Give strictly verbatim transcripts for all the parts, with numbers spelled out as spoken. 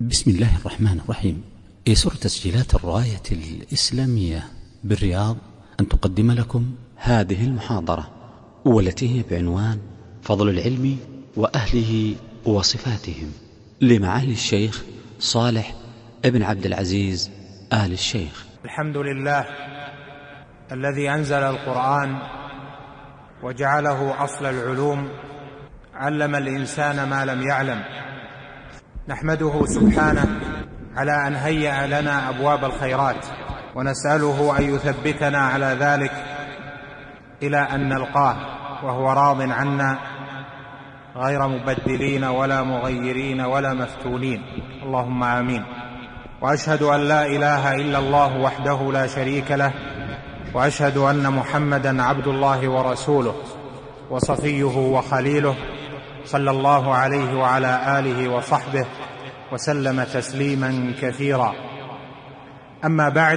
بسم الله الرحمن الرحيم. يسر تسجيلات الراية الإسلامية بالرياض أن تقدم لكم هذه المحاضرة، والتي هي بعنوان فضل العلم وأهله وصفاتهم، لمعالي الشيخ صالح ابن عبد العزيز آل الشيخ. الحمد لله الذي أنزل القرآن وجعله أصل العلوم، علم الإنسان ما لم يعلم. نحمده سبحانه على أن هيأ لنا أبواب الخيرات، ونسأله أن يثبتنا على ذلك إلى أن نلقاه وهو راض عنا، غير مبدلين ولا مغيرين ولا مفتونين، اللهم آمين. وأشهد أن لا إله إلا الله وحده لا شريك له، وأشهد أن محمدا عبد الله ورسوله وصفيه وخليله، صلى الله عليه وعلى آله وصحبه وسلم تسليما كثيرا. أما بعد،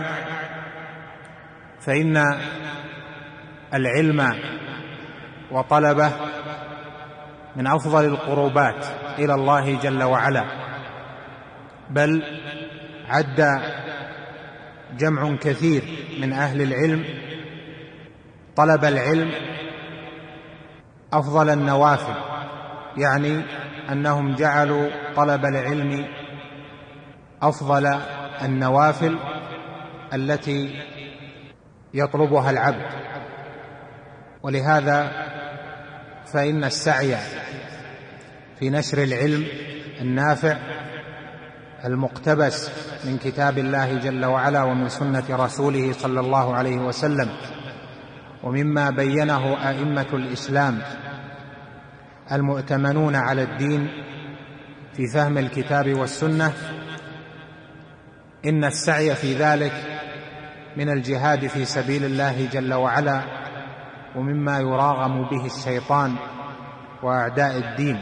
فإن العلم وطلبه من أفضل القربات إلى الله جل وعلا، بل عد جمع كثير من أهل العلم طلب العلم أفضل النوافل، يعني أنهم جعلوا طلب العلم أفضل النوافل التي يطلبها العبد. ولهذا فإن السعي في نشر العلم النافع المقتبس من كتاب الله جل وعلا ومن سنة رسوله صلى الله عليه وسلم، ومما بينه أئمة الإسلام المؤتمنون على الدين في فهم الكتاب والسنة، إن السعي في ذلك من الجهاد في سبيل الله جل وعلا، ومما يراغم به الشيطان وأعداء الدين.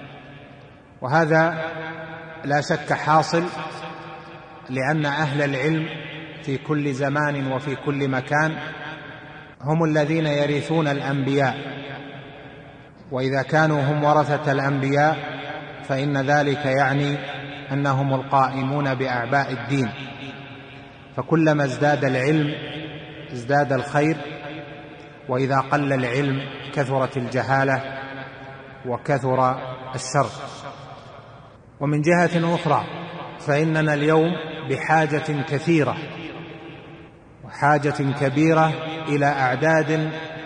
وهذا لا شك حاصل، لأن أهل العلم في كل زمان وفي كل مكان هم الذين يرثون الأنبياء، وإذا كانوا هم ورثة الأنبياء فإن ذلك يعني أنهم القائمون بأعباء الدين، فكلما ازداد العلم ازداد الخير، وإذا قل العلم كثرت الجهالة وكثر الشر. ومن جهة أخرى فإننا اليوم بحاجة كثيرة وحاجة كبيرة إلى أعداد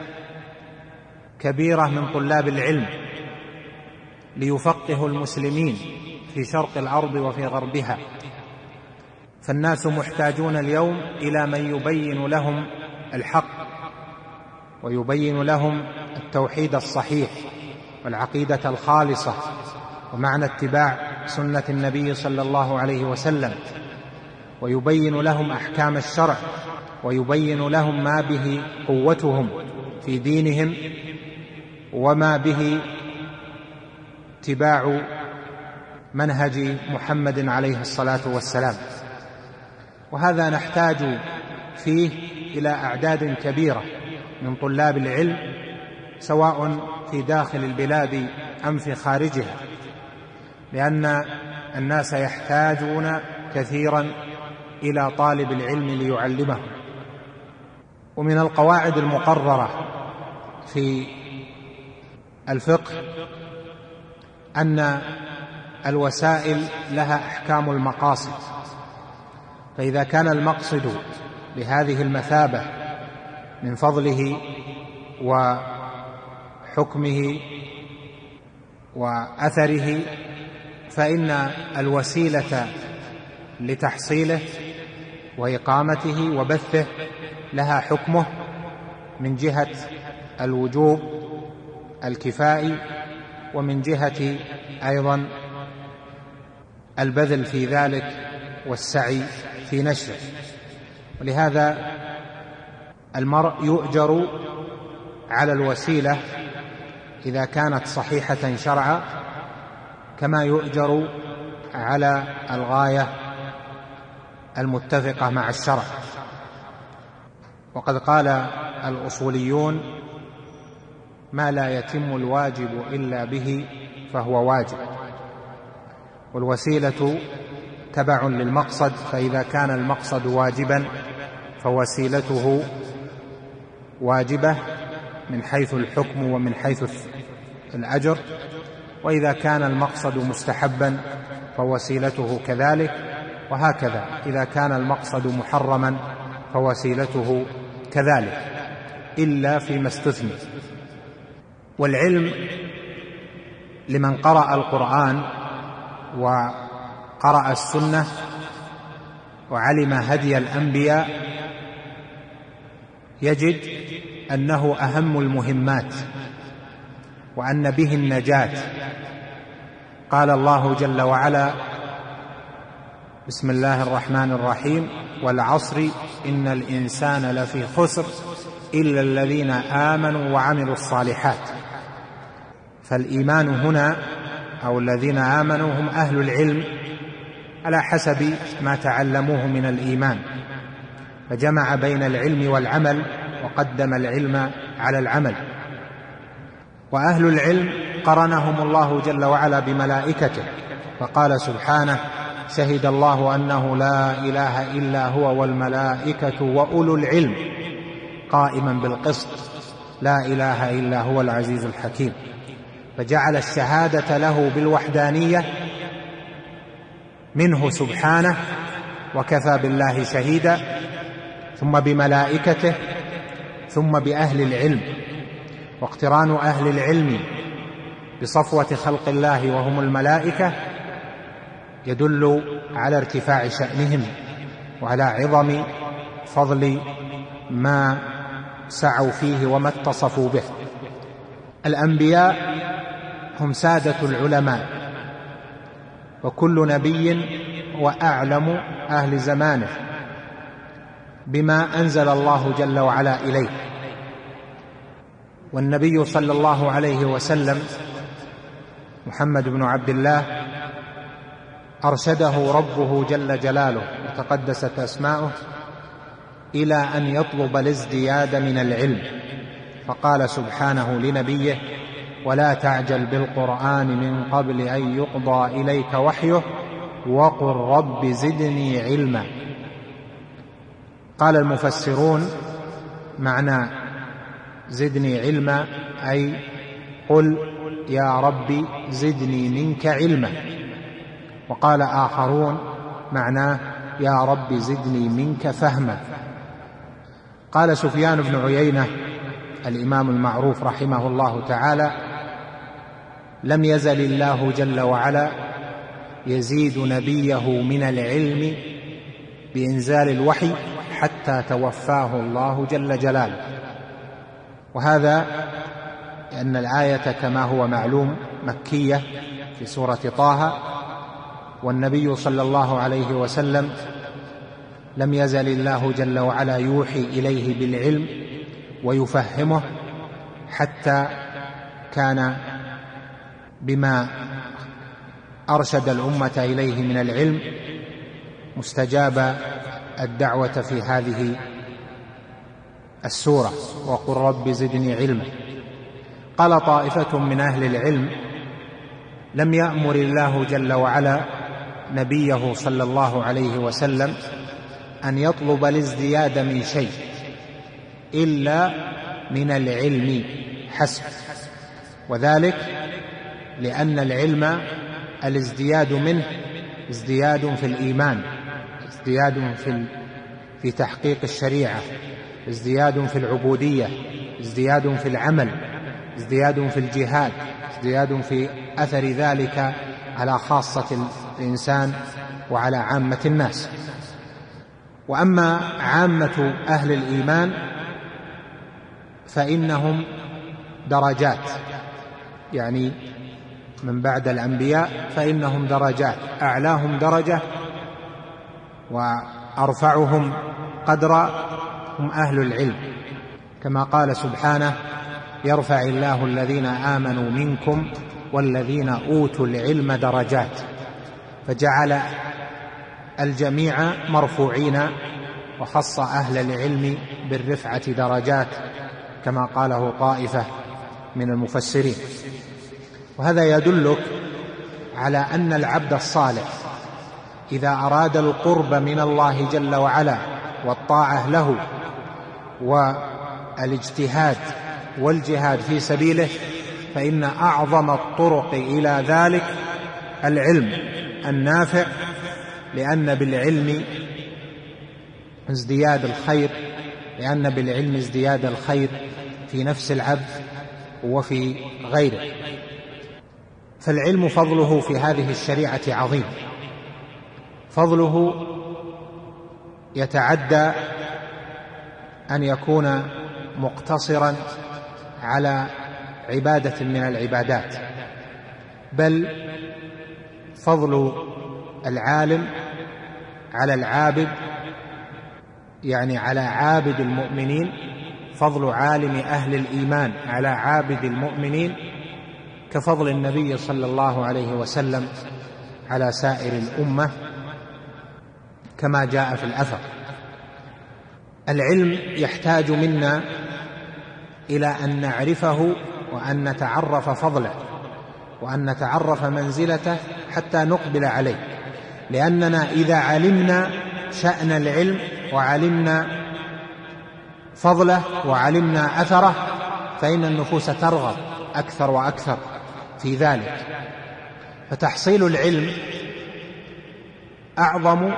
كبيرة من طلاب العلم ليفقهوا المسلمين في شرق الأرض وفي غربها. فالناس محتاجون اليوم إلى من يبين لهم الحق، ويبين لهم التوحيد الصحيح والعقيدة الخالصة ومعنى اتباع سنة النبي صلى الله عليه وسلم، ويبين لهم أحكام الشرع، ويبين لهم ما به قوتهم في دينهم وما به اتباع منهج محمد عليه الصلاة والسلام. وهذا نحتاج فيه إلى أعداد كبيرة من طلاب العلم، سواء في داخل البلاد أم في خارجها، لأن الناس يحتاجون كثيرا إلى طالب العلم ليعلمه. ومن القواعد المقررة في الفقه أن الوسائل لها أحكام المقاصد، فإذا كان المقصد لهذه المثابة من فضله وحكمه وأثره، فإن الوسيلة لتحصيله وإقامته وبثه لها حكمه من جهة الوجوب الكفائي، ومن جهة أيضا البذل في ذلك والسعي في نشره. ولهذا المرء يؤجر على الوسيلة إذا كانت صحيحة شرعا، كما يؤجر على الغاية المتفقة مع الشرع. وقد قال الأصوليون: ما لا يتم الواجب إلا به فهو واجب. والوسيلة تبع للمقصد، فإذا كان المقصد واجبا فوسيلته واجبة من حيث الحكم ومن حيث الأجر، وإذا كان المقصد مستحبا فوسيلته كذلك، وهكذا إذا كان المقصد محرما فوسيلته كذلك، إلا فيما استثني. والعلم لمن قرأ القرآن وقرأ السنة وعلم هدي الأنبياء يجد أنه أهم المهمات وأن به النجاة. قال الله جل وعلا: بسم الله الرحمن الرحيم: والعصر إن الإنسان لفي خسر إلا الذين آمنوا وعملوا الصالحات. فالإيمان هنا أو الذين آمنوا هم أهل العلم على حسب ما تعلموه من الإيمان، فجمع بين العلم والعمل وقدم العلم على العمل. وأهل العلم قرنهم الله جل وعلا بملائكته، فقال سبحانه: شهد الله أنه لا إله إلا هو والملائكة وأولو العلم قائما بالقسط لا إله إلا هو العزيز الحكيم. فجعل الشهادة له بالوحدانية منه سبحانه وكفى بالله شهيدا، ثم بملائكته، ثم بأهل العلم. واقتران أهل العلم بصفوة خلق الله وهم الملائكة يدل على ارتفاع شأنهم وعلى عظم فضل ما سعوا فيه وما اتصفوا به. الأنبياء هم سادة العلماء، وكل نبي وأعلم أهل زمانه بما أنزل الله جل وعلا إليه. والنبي صلى الله عليه وسلم محمد بن عبد الله أرشده ربه جل جلاله وتقدست أسماؤه إلى أن يطلب الازدياد من العلم، فقال سبحانه لنبيه: ولا تعجل بالقرآن من قبل أن يقضى إليك وحيه وقل رب زدني علما. قال المفسرون: معنى زدني علما أي قل يا رب زدني منك علما. وقال آخرون: معناه يا رب زدني منك فهما. قال سفيان بن عيينة الإمام المعروف رحمه الله تعالى: لم يزل الله جل وعلا يزيد نبيه من العلم بإنزال الوحي حتى توفاه الله جل جلاله. وهذا لأن الآية كما هو معلوم مكية في سورة طه، والنبي صلى الله عليه وسلم لم يزل الله جل وعلا يوحي إليه بالعلم ويفهمه حتى كان بما أرشد الأمة إليه من العلم مستجاب الدعوة في هذه السورة: وقل رب زدني علما. قال طائفة من أهل العلم: لم يأمر الله جل وعلا نبيه صلى الله عليه وسلم أن يطلب الازدياد من شيء إلا من العلم حسب، وذلك لأن العلم الازدياد منه ازدياد في الإيمان، ازدياد في في تحقيق الشريعة، ازدياد في العبودية، ازدياد في العمل، ازدياد في الجهاد، ازدياد في أثر ذلك على خاصة الإنسان وعلى عامة الناس. وأما عامة أهل الإيمان فإنهم درجات، يعني من بعد الأنبياء فإنهم درجات، أعلاهم درجة وأرفعهم قدرا هم أهل العلم، كما قال سبحانه: يرفع الله الذين آمنوا منكم والذين أوتوا العلم درجات. فجعل الجميع مرفوعين وخص أهل العلم بالرفعة درجات كما قاله طائفة من المفسرين. وهذا يدلك على أن العبد الصالح إذا أراد القرب من الله جل وعلا والطاعة له والاجتهاد والجهاد في سبيله، فإن أعظم الطرق إلى ذلك العلم النافع، لأن بالعلم ازدياد الخير لأن بالعلم ازدياد الخير في نفس العبد وفي غيره. فالعلم فضله في هذه الشريعة عظيم، فضله يتعدى أن يكون مقتصرا على عبادة من العبادات، بل فضل العالم على العابد، يعني على عابد المؤمنين، فضل عالم أهل الإيمان على عابد المؤمنين كفضل النبي صلى الله عليه وسلم على سائر الأمة، كما جاء في الأثر. العلم يحتاج منا إلى أن نعرفه وأن نتعرف فضله وأن نتعرف منزلته حتى نقبل عليه، لأننا إذا علمنا شأن العلم وعلمنا فضله وعلمنا أثره فإن النفوس ترغب أكثر وأكثر في ذلك. فتحصيل العلم أعظم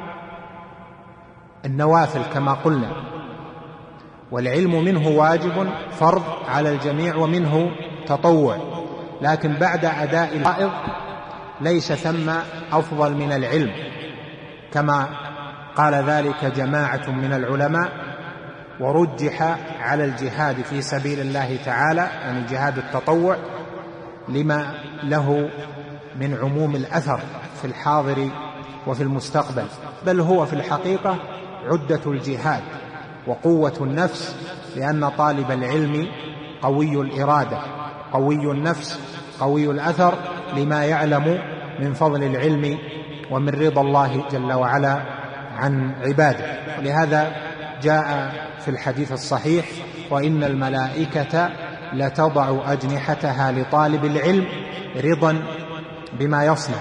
النوافل كما قلنا، والعلم منه واجب فرض على الجميع ومنه تطوع، لكن بعد أداء الفرائض ليس ثم أفضل من العلم، كما قال ذلك جماعة من العلماء، ورجح على الجهاد في سبيل الله تعالى، يعني جهاد التطوع، لما له من عموم الأثر في الحاضر وفي المستقبل، بل هو في الحقيقة عدة الجهاد وقوة النفس، لأن طالب العلم قوي الإرادة قوي النفس قوي الأثر، لما يعلم من فضل العلم ومن رضا الله جل وعلا عن عباده. ولهذا جاء في الحديث الصحيح: وإن الملائكة لتضع أجنحتها لطالب العلم رضا بما يصنع.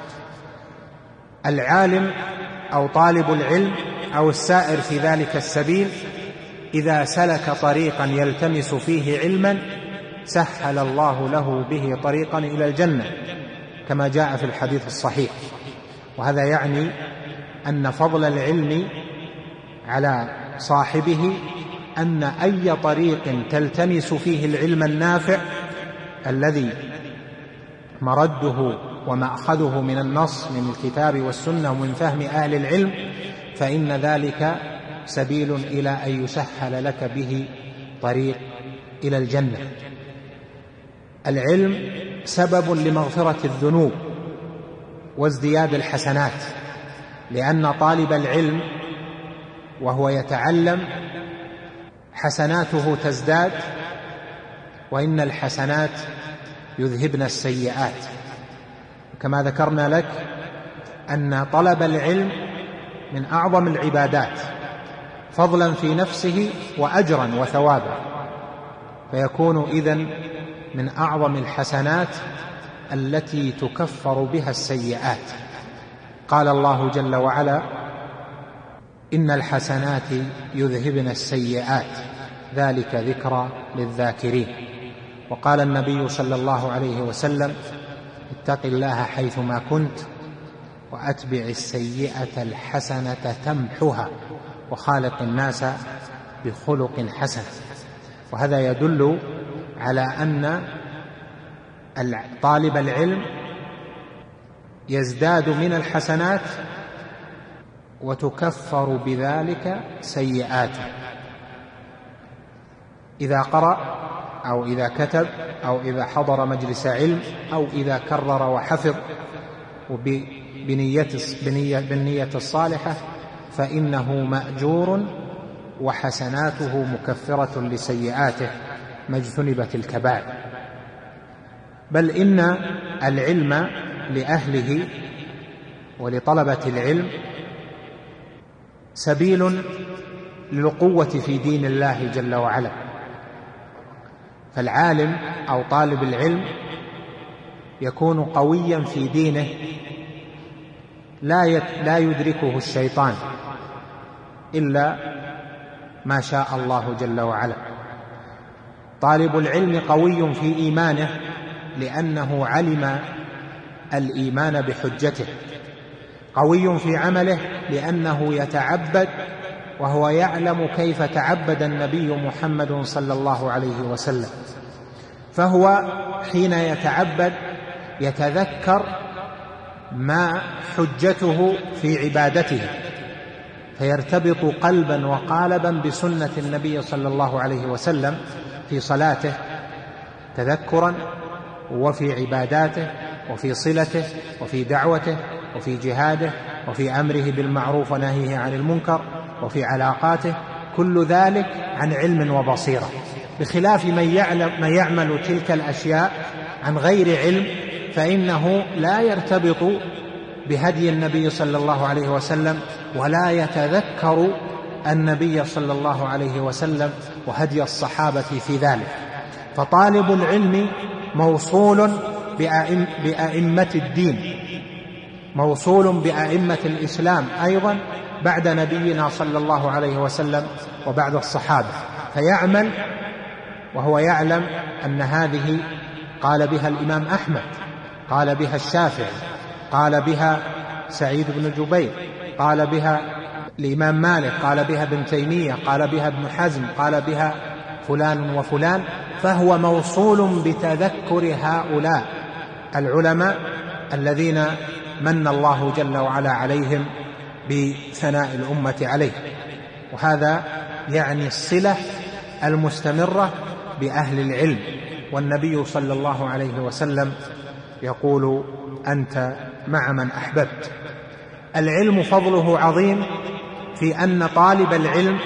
العالم أو طالب العلم أو السائر في ذلك السبيل إذا سلك طريقا يلتمس فيه علما سهل الله له به طريقا إلى الجنة، كما جاء في الحديث الصحيح. وهذا يعني أن فضل العلم على صاحبه أن أي طريق تلتمس فيه العلم النافع الذي مرده ومأخذه من النص من الكتاب والسنة ومن فهم أهل العلم، فإن ذلك سبيل إلى أن يسهل لك به طريق إلى الجنة. العلم سبب لمغفرة الذنوب وازدياد الحسنات، لأن طالب العلم وهو يتعلم حسناته تزداد، وإن الحسنات يذهبن السيئات. كما ذكرنا لك أن طلب العلم من أعظم العبادات فضلا في نفسه وأجرا وثوابا، فيكون إذن من أعظم الحسنات التي تكفر بها السيئات. قال الله جل وعلا: إن الحسنات يذهبن السيئات ذلك ذكرى للذاكرين. وقال النبي صلى الله عليه وسلم: اتق الله حيثما كنت وأتبع السيئة الحسنة تمحها وخالق الناس بخلق حسن. وهذا يدل على أن طالب العلم يزداد من الحسنات وتكفر بذلك سيئاته، إذا قرأ أو إذا كتب أو إذا حضر مجلس علم أو إذا كرر وحفظ بنية, بالنية الصالحة، فإنه مأجور وحسناته مكفرة لسيئاته ما اجتنبت الكبائر. بل إن العلم لأهله ولطلبة العلم سبيل للقوة في دين الله جل وعلا. فالعالم أو طالب العلم يكون قويا في دينه لا يدركه الشيطان إلا ما شاء الله جل وعلا. طالب العلم قوي في إيمانه لأنه علم الإيمان بحجته، قوي في عمله لأنه يتعبد وهو يعلم كيف تعبد النبي محمد صلى الله عليه وسلم، فهو حين يتعبد يتذكر ما حجته في عبادته، فيرتبط قلبا وقالبا بسنة النبي صلى الله عليه وسلم في صلاته تذكرا، وفي عباداته، وفي صلته، وفي دعوته، وفي جهاده، وفي أمره بالمعروف ونهيه عن المنكر، وفي علاقاته، كل ذلك عن علم وبصيرة، بخلاف من يعلم من يعمل تلك الأشياء عن غير علم، فإنه لا يرتبط بهدي النبي صلى الله عليه وسلم ولا يتذكر النبي صلى الله عليه وسلم وهدي الصحابة في ذلك. فطالب العلم موصول بأئمة الدين، موصول بأئمة الإسلام أيضا بعد نبينا صلى الله عليه وسلم وبعد الصحابة، فيعمل وهو يعلم أن هذه قال بها الإمام أحمد، قال بها الشافعي، قال بها سعيد بن جبير، قال بها الإمام مالك، قال بها ابن تيمية، قال بها ابن حزم، قال بها فلان وفلان، فهو موصول بتذكر هؤلاء العلماء الذين من الله جل وعلا عليهم بثناء الأمة عليه. وهذا يعني الصلة المستمرة بأهل العلم، والنبي صلى الله عليه وسلم يقول: أنت مع من أحببت. العلم فضله عظيم في أن طالب العلم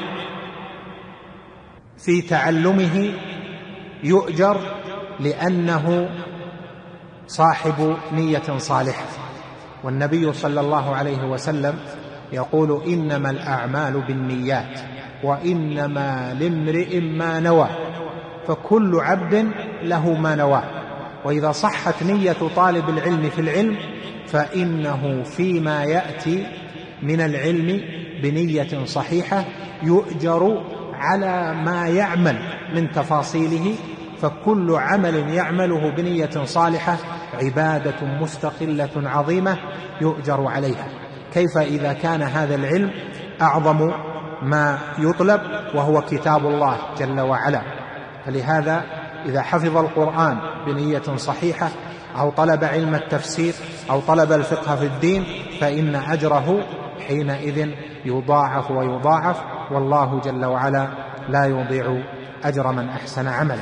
في تعلمه يؤجر لأنه صاحب نية صالحة، والنبي صلى الله عليه وسلم يقول: إنما الأعمال بالنيات وإنما لامرئ ما نوى، فكل عبد له ما نوى. وإذا صحت نية طالب العلم في العلم فإنه فيما يأتي من العلم بنية صحيحة يؤجر على ما يعمل من تفاصيله، فكل عمل يعمله بنية صالحة عبادة مستقلة عظيمة يؤجر عليها. كيف إذا كان هذا العلم أعظم ما يطلب وهو كتاب الله جل وعلا؟ فلهذا إذا حفظ القرآن بنية صحيحة أو طلب علم التفسير أو طلب الفقه في الدين فإن أجره حينئذ يضاعف ويضاعف، والله جل وعلا لا يضيع أجر من أحسن عملا.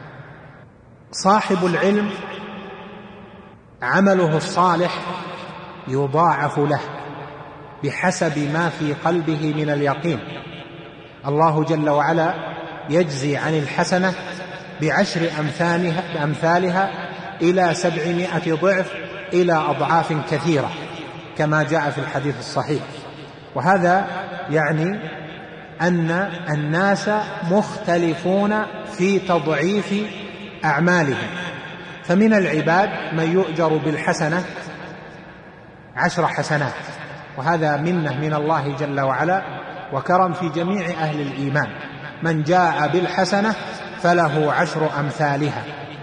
صاحب العلم عمله الصالح يضاعف له بحسب ما في قلبه من اليقين. الله جل وعلا يجزي عن الحسنة بعشر أمثالها, أمثالها إلى سبعمائة ضعف إلى أضعاف كثيرة كما جاء في الحديث الصحيح. وهذا يعني أن الناس مختلفون في تضعيف أعمالهم، فمن العباد من يؤجر بالحسنة عشر حسنات، وهذا منة من الله جل وعلا وكرم في جميع أهل الإيمان. من جاء بالحسنة فله عشر أمثالها،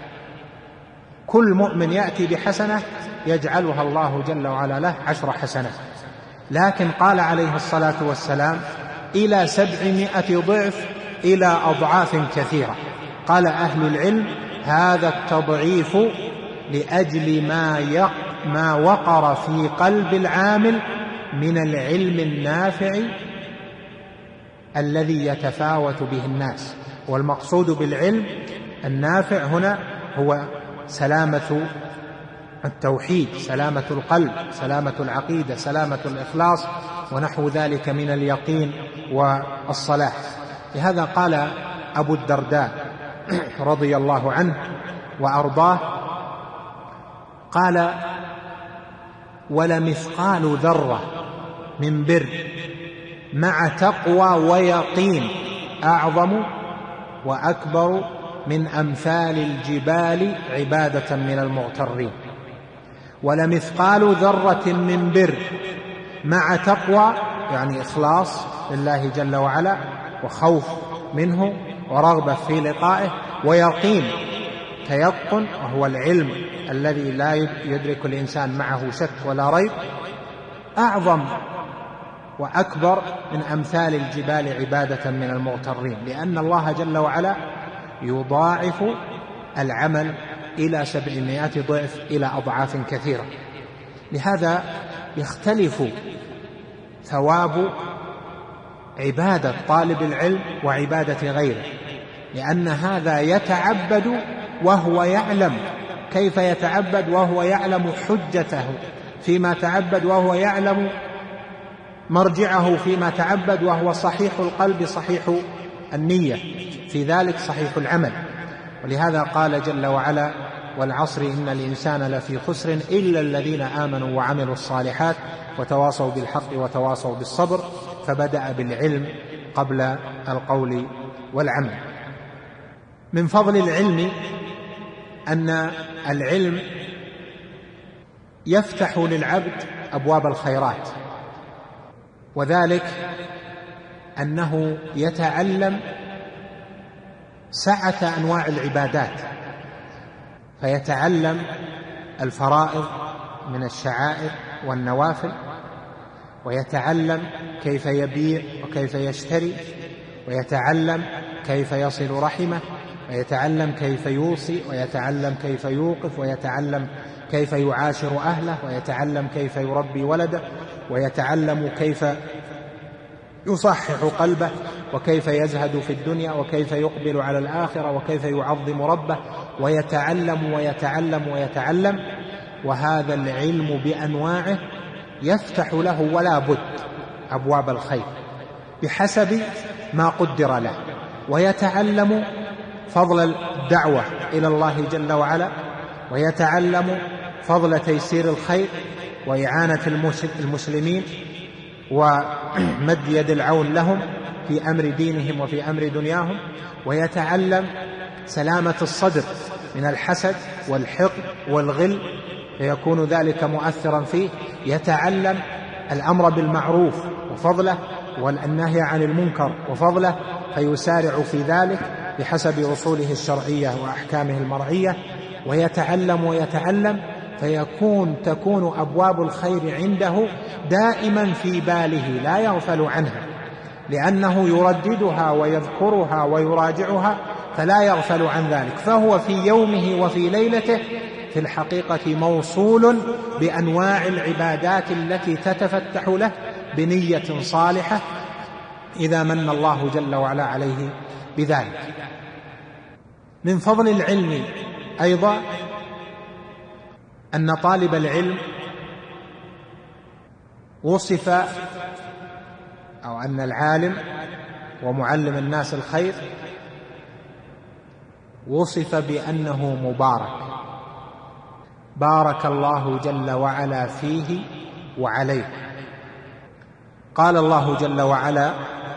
كل مؤمن يأتي بحسنة يجعلها الله جل وعلا له عشر حسنات. لكن قال عليه الصلاة والسلام إلى سبعمائة ضعف إلى أضعاف كثيرة. قال أهل العلم هذا التضعيف لأجل ما, يق ما وقر في قلب العامل من العلم النافع الذي يتفاوت به الناس. والمقصود بالعلم النافع هنا هو سلامة التوحيد، سلامة القلب، سلامة العقيدة، سلامة الإخلاص ونحو ذلك من اليقين والصلاح. لهذا قال أبو الدرداء رضي الله عنه وأرضاه، قال: ولمثقال ذرة من بر مع تقوى ويقين أعظم وأكبر من أمثال الجبال عبادة من المغترين. ولمثقال ذرة من بر مع تقوى يعني إخلاص لله جل وعلا وخوف منه ورغبة في لقائه، ويقين تيقن وهو العلم الذي لا يدرك الإنسان معه شك ولا ريب، أعظم وأكبر من أمثال الجبال عبادة من المغترين، لأن الله جل وعلا يضاعف العمل إلى سبعمائة ضعف إلى أضعاف كثيرة. لهذا يختلف ثواب عبادة طالب العلم وعبادة غيره، لأن هذا يتعبد وهو يعلم كيف يتعبد، وهو يعلم حجته فيما تعبد، وهو يعلم مرجعه فيما تعبد، وهو صحيح القلب صحيح النية في ذلك صحيح العمل. ولهذا قال جل وعلا: والعصر إن الإنسان لفي خسر إلا الذين آمنوا وعملوا الصالحات وتواصوا بالحق وتواصوا بالصبر، فبدأ بالعلم قبل القول والعمل. من فضل العلم أن العلم يفتح للعبد أبواب الخيرات، وذلك أنه يتعلم سعة أنواع العبادات، فيتعلم الفرائض من الشعائر والنوافل، ويتعلم كيف يبيع وكيف يشتري، ويتعلم كيف يصل رحمه، ويتعلم كيف يوصي، ويتعلم كيف يوقف، ويتعلم كيف يعاشر أهله، ويتعلم كيف يربي ولده، ويتعلم كيف يصحح قلبه، وكيف يزهد في الدنيا، وكيف يقبل على الآخرة، وكيف يعظم ربه، ويتعلم ويتعلم ويتعلم. وهذا العلم بأنواعه يفتح له ولا بد أبواب الخير بحسب ما قدر له، ويتعلم فضل الدعوة إلى الله جل وعلا، ويتعلم فضل تيسير الخير وإعانة المسلمين ومد يد العون لهم في أمر دينهم وفي أمر دنياهم، ويتعلم سلامة الصدر من الحسد والحقد والغل فيكون ذلك مؤثرا فيه، يتعلم الأمر بالمعروف وفضله والنهي عن المنكر وفضله فيسارع في ذلك بحسب أصوله الشرعية وأحكامه المرعية، ويتعلم ويتعلم فيكون تكون أبواب الخير عنده دائما في باله لا يغفل عنها، لأنه يرددها ويذكرها ويراجعها فلا يغفل عن ذلك، فهو في يومه وفي ليلته في الحقيقة موصول بأنواع العبادات التي تتفتح له بنية صالحة إذا من الله جل وعلا عليه بذلك. من فضل العلم أيضا أن طالب العلم وصف أو أن العالم ومعلم الناس الخير وصف بأنه مبارك، بارك الله جل وعلا فيه وعليه. قال الله جل وعلا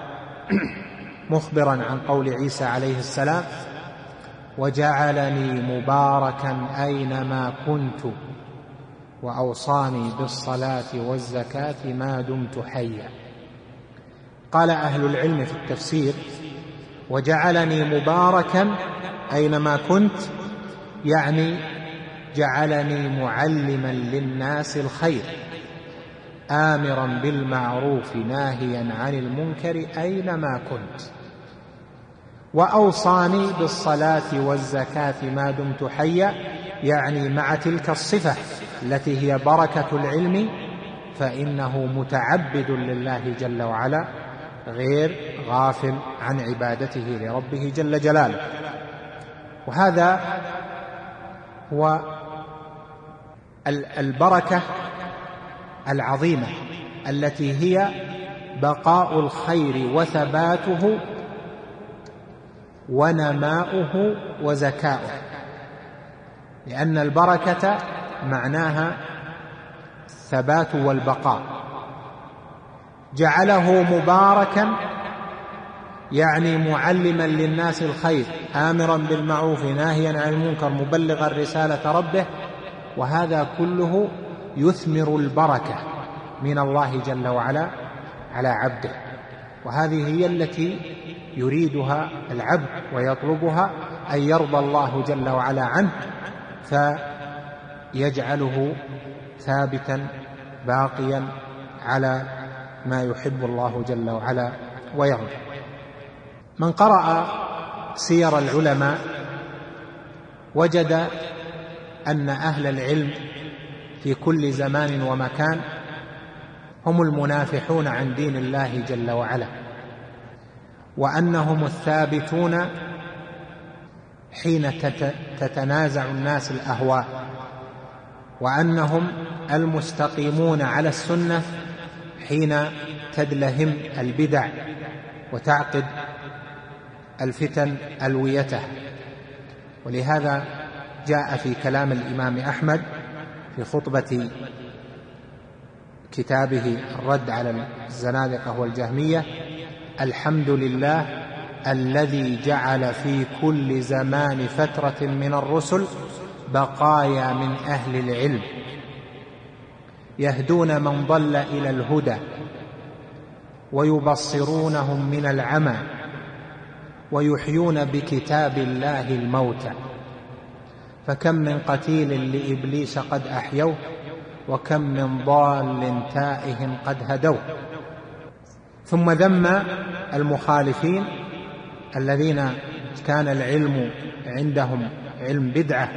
مخبرا عن قول عيسى عليه السلام: وجعلني مباركا أينما كنت وأوصاني بالصلاة والزكاة ما دمت حيا. قال أهل العلم في التفسير: وجعلني مباركا أينما كنت يعني جعلني معلما للناس الخير، آمرا بالمعروف ناهيا عن المنكر أينما كنت، وأوصاني بالصلاة والزكاة ما دمت حيا، يعني مع تلك الصفة التي هي بركة العلم فإنه متعبد لله جل وعلا غير غافل عن عبادته لربه جل جلاله. وهذا هو البركة العظيمة التي هي بقاء الخير وثباته ونماؤه وزكاؤه، لأن البركة معناها الثبات والبقاء. جعله مباركا يعني معلما للناس الخير، آمرا بالمعروف ناهيا عن المنكر، مبلغا رسالة ربه، وهذا كله يثمر البركة من الله جل وعلا على عبده، وهذه هي التي يريدها العبد ويطلبها، أن يرضى الله جل وعلا عنه فيجعله ثابتا باقيا على ما يحب الله جل وعلا ويرضى. من قرأ سير العلماء وجد أن أهل العلم في كل زمان ومكان هم المنافحون عن دين الله جل وعلا، وأنهم الثابتون حين تتنازع الناس الأهواء، وأنهم المستقيمون على السنة حين تدلهم البدع وتعقد الفتن ألويته. ولهذا جاء في كلام الإمام أحمد في خطبة كتابه الرد على الزنادقة والجهمية: الحمد لله الذي جعل في كل زمان فترة من الرسل بقايا من أهل العلم يهدون من ضل إلى الهدى ويبصرونهم من العمى ويحيون بكتاب الله الموتى، فكم من قتيل لإبليس قد أحيوه وكم من ضال تائه قد هدوه. ثم ذم المخالفين الذين كان العلم عندهم علم بدعة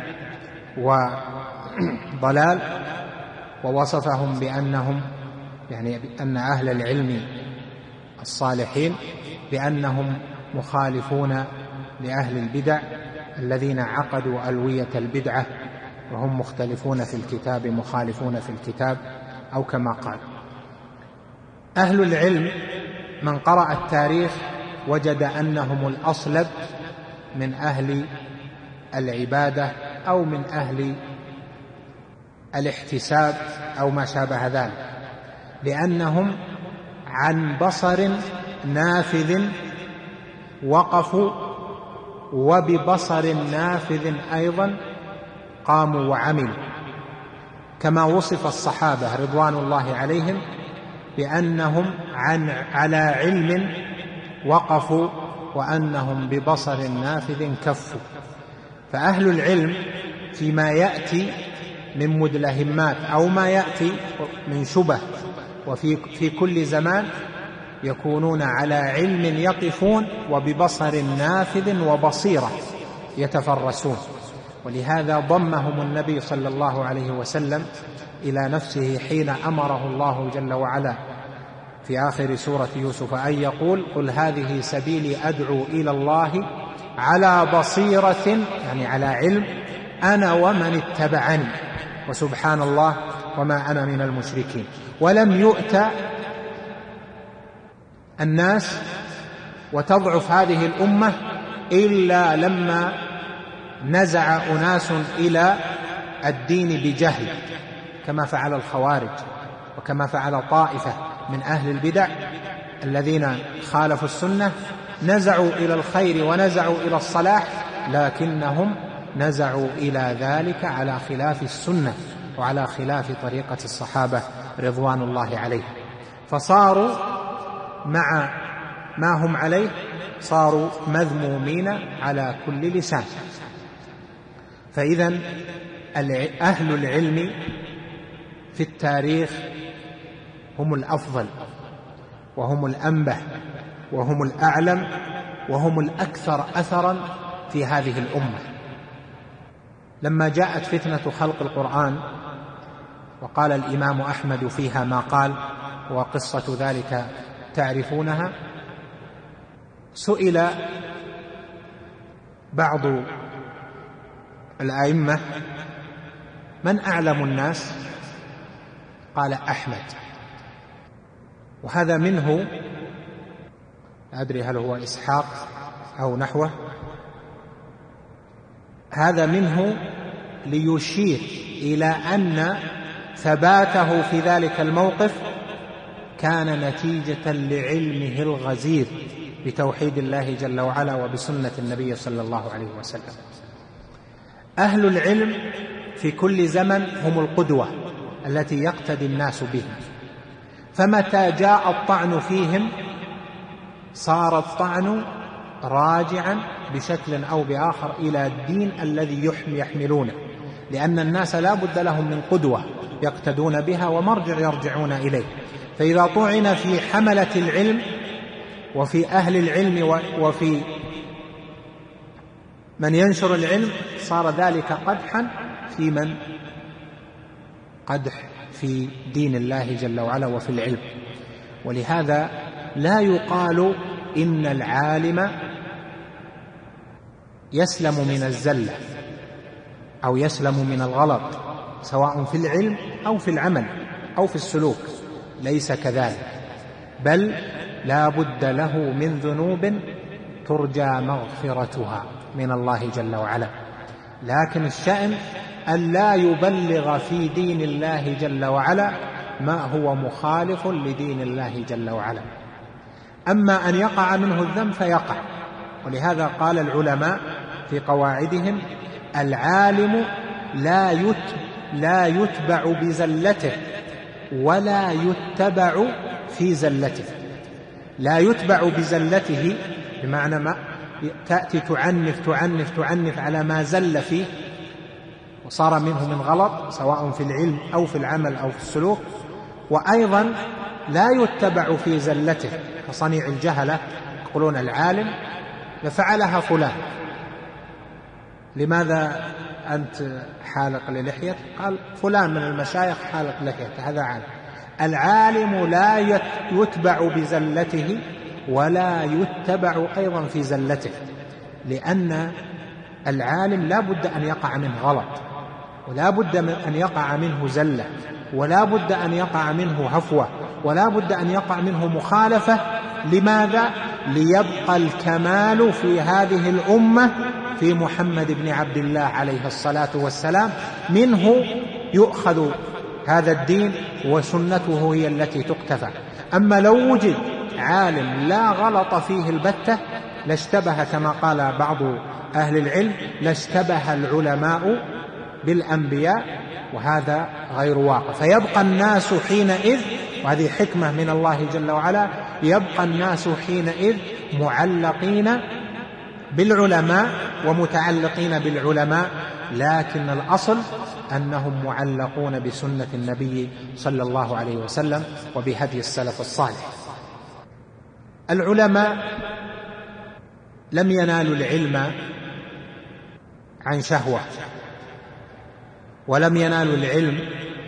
وضلال، ووصفهم بأنهم يعني أن أهل العلم الصالحين بأنهم مخالفون لأهل البدع الذين عقدوا ألوية البدعة وهم مختلفون في الكتاب مخالفون في الكتاب، أو كما قال. أهل العلم من قرأ التاريخ وجد أنهم الأصلب من أهل العبادة أو من أهل الاحتساب أو ما شابه ذلك، لأنهم عن بصر نافذ وقفوا، وببصر نافذ أيضا قاموا وعملوا، كما وصف الصحابة رضوان الله عليهم بأنهم عن على علم وقفوا وأنهم ببصر نافذ كفوا. فأهل العلم فيما يأتي من مدلهمات أو ما يأتي من شبه وفي في كل زمان يكونون على علم يقفون وببصر نافذ وبصيرة يتفرسون. ولهذا ضمهم النبي صلى الله عليه وسلم إلى نفسه حين أمره الله جل وعلا في آخر سورة يوسف أن يقول: قل هذه سبيلي أدعو إلى الله على بصيرة، يعني على علم، أنا ومن اتبعني وسبحان الله وما أنا من المشركين. ولم يؤت الناس وتضعف هذه الأمة إلا لما نزع أناس إلى الدين بجهل، كما فعل الخوارج وكما فعل طائفة من أهل البدع الذين خالفوا السنة، نزعوا إلى الخير ونزعوا إلى الصلاح، لكنهم نزعوا إلى ذلك على خلاف السنة وعلى خلاف طريقة الصحابة رضوان الله عليهم، فصاروا مع ما هم عليه صاروا مذمومين على كل لسان. فإذا أهل العلم في التاريخ هم الأفضل وهم الأنبه وهم الأعلم وهم الأكثر أثرا في هذه الأمة. لما جاءت فتنة خلق القرآن وقال الإمام أحمد فيها ما قال، وقصة ذلك تعرفونها، سئل بعض الأئمة: من أعلم الناس؟ قال: أحمد. وهذا منه، لا أدري هل هو إسحاق أو نحوه، هذا منه ليشير إلى أن ثباته في ذلك الموقف كان نتيجة لعلمه الغزير بتوحيد الله جل وعلا وبسنة النبي صلى الله عليه وسلم. أهل العلم في كل زمن هم القدوة التي يقتدي الناس بهم، فمتى جاء الطعن فيهم صار الطعن راجعا بشكل أو بآخر إلى الدين الذي يحملونه، لأن الناس لا بد لهم من قدوة يقتدون بها ومرجع يرجعون إليه. فإذا طعن في حملة العلم وفي أهل العلم وفي من ينشر العلم صار ذلك قدحا في من قدح في دين الله جل وعلا وفي العلم. ولهذا لا يقال إن العالم يسلم من الزلة أو يسلم من الغلط سواء في العلم أو في العمل أو في السلوك، ليس كذلك، بل لا بد له من ذنوب ترجى مغفرتها من الله جل وعلا. لكن الشأن أن لا يبلغ في دين الله جل وعلا ما هو مخالف لدين الله جل وعلا. أما أن يقع منه الذنب فيقع. ولهذا قال العلماء في قواعدهم: العالم لا لا يتبع بزلته ولا يتبع في زلته. لا يتبع بزلته بمعنى ما تأتي تعنف تعنف تعنف على ما زل فيه وصار منه من غلط سواء في العلم أو في العمل أو في السلوك. وأيضا لا يتبع في زلته كصنيع الجهلة، يقولون العالم فعلها فلان، لماذا أنت حالق للحية؟ قال فلان من المشايخ حالق لحيته، هذا عالم. العالم لا يتبع بزلته ولا يتبع أيضا في زلته، لأن العالم لا بد أن يقع منه غلط، ولا بد من أن يقع منه زلة، ولا بد أن يقع منه هفوة، ولا بد أن يقع منه مخالفة. لماذا؟ ليبقى الكمال في هذه الأمة في محمد بن عبد الله عليه الصلاة والسلام، منه يؤخذ هذا الدين وسنته هي التي تقتفى. أما لو وجد عالم لا غلط فيه البتة لاشتبه، كما قال بعض أهل العلم، لاشتبه العلماء بالأنبياء، وهذا غير واقع. فيبقى الناس حينئذ، وهذه حكمة من الله جل وعلا، يبقى الناس حينئذ معلقين بالعلماء ومتعلقين بالعلماء، لكن الأصل أنهم معلقون بسنة النبي صلى الله عليه وسلم وبهدي السلف الصالح. العلماء لم ينالوا العلم عن شهوة، ولم ينالوا العلم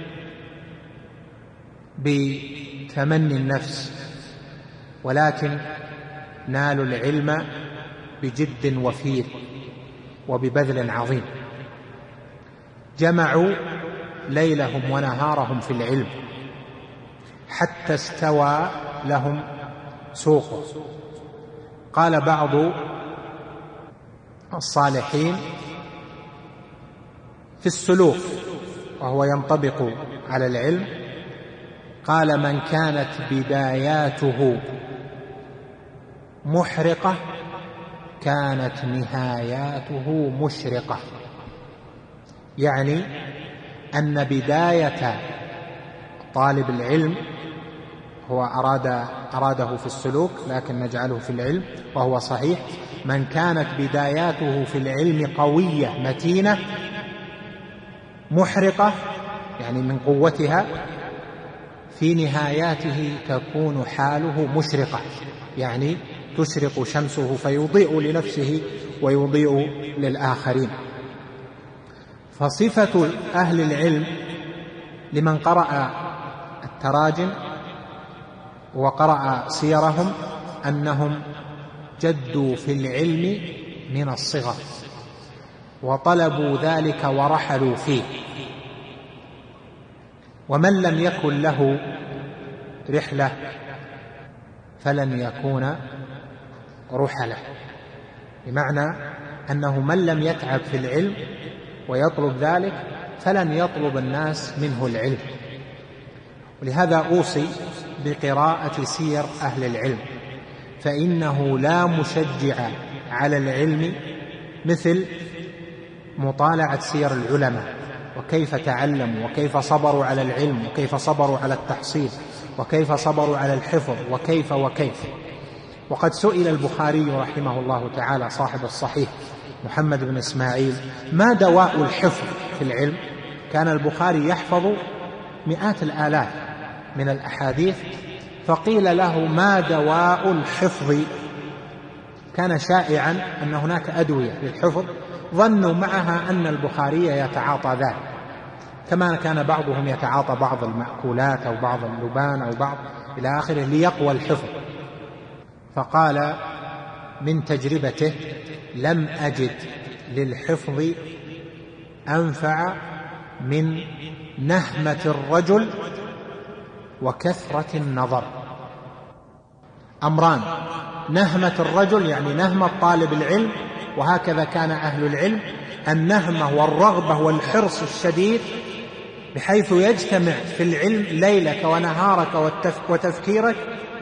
بتمني النفس، ولكن نالوا العلم بجد وفير وببذل عظيم. جمعوا ليلهم ونهارهم في العلم حتى استوى لهم سوقه. قال بعض الصالحين في السلوك وهو ينطبق على العلم، قال: من كانت بداياته محرقة كانت نهاياته مشرقة. يعني أن بداية طالب العلم هو أراد أراده في السلوك لكن نجعله في العلم وهو صحيح. من كانت بداياته في العلم قوية متينة محرقة، يعني من قوتها، في نهاياته تكون حاله مشرقة، يعني تشرق شمسه فيضيء لنفسه ويضيء للآخرين. فصفة أهل العلم لمن قرأ التراجم وقرأ سيرهم أنهم جدوا في العلم من الصغر وطلبوا ذلك ورحلوا فيه. ومن لم يكن له رحلة فلن يكون رحلة، بمعنى أنه من لم يتعب في العلم ويطلب ذلك فلن يطلب الناس منه العلم. ولهذا أوصي بقراءة سير أهل العلم، فإنه لا مشجع على العلم مثل مطالعة سير العلماء، وكيف تعلموا وكيف صبروا على العلم وكيف صبروا على التحصيل وكيف صبروا على الحفظ وكيف وكيف. وقد سئل البخاري رحمه الله تعالى صاحب الصحيح محمد بن إسماعيل: ما دواء الحفظ في العلم؟ كان البخاري يحفظ مئات الآلاف من الأحاديث، فقيل له: ما دواء الحفظ؟ كان شائعا أن هناك أدوية للحفظ، ظنوا معها أن البخاري يتعاطى ذلك، كما كان بعضهم يتعاطى بعض المأكولات أو بعض اللبان أو بعض إلى آخره ليقوى الحفظ. فقال من تجربته: لم أجد للحفظ أنفع من نهمة الرجل وكثرة النظر. أمران: نهمة الرجل يعني نهمة طالب العلم، وهكذا كان أهل العلم، النهمة والرغبة والحرص الشديد بحيث يجتمع في العلم ليلك ونهارك وتفكيرك،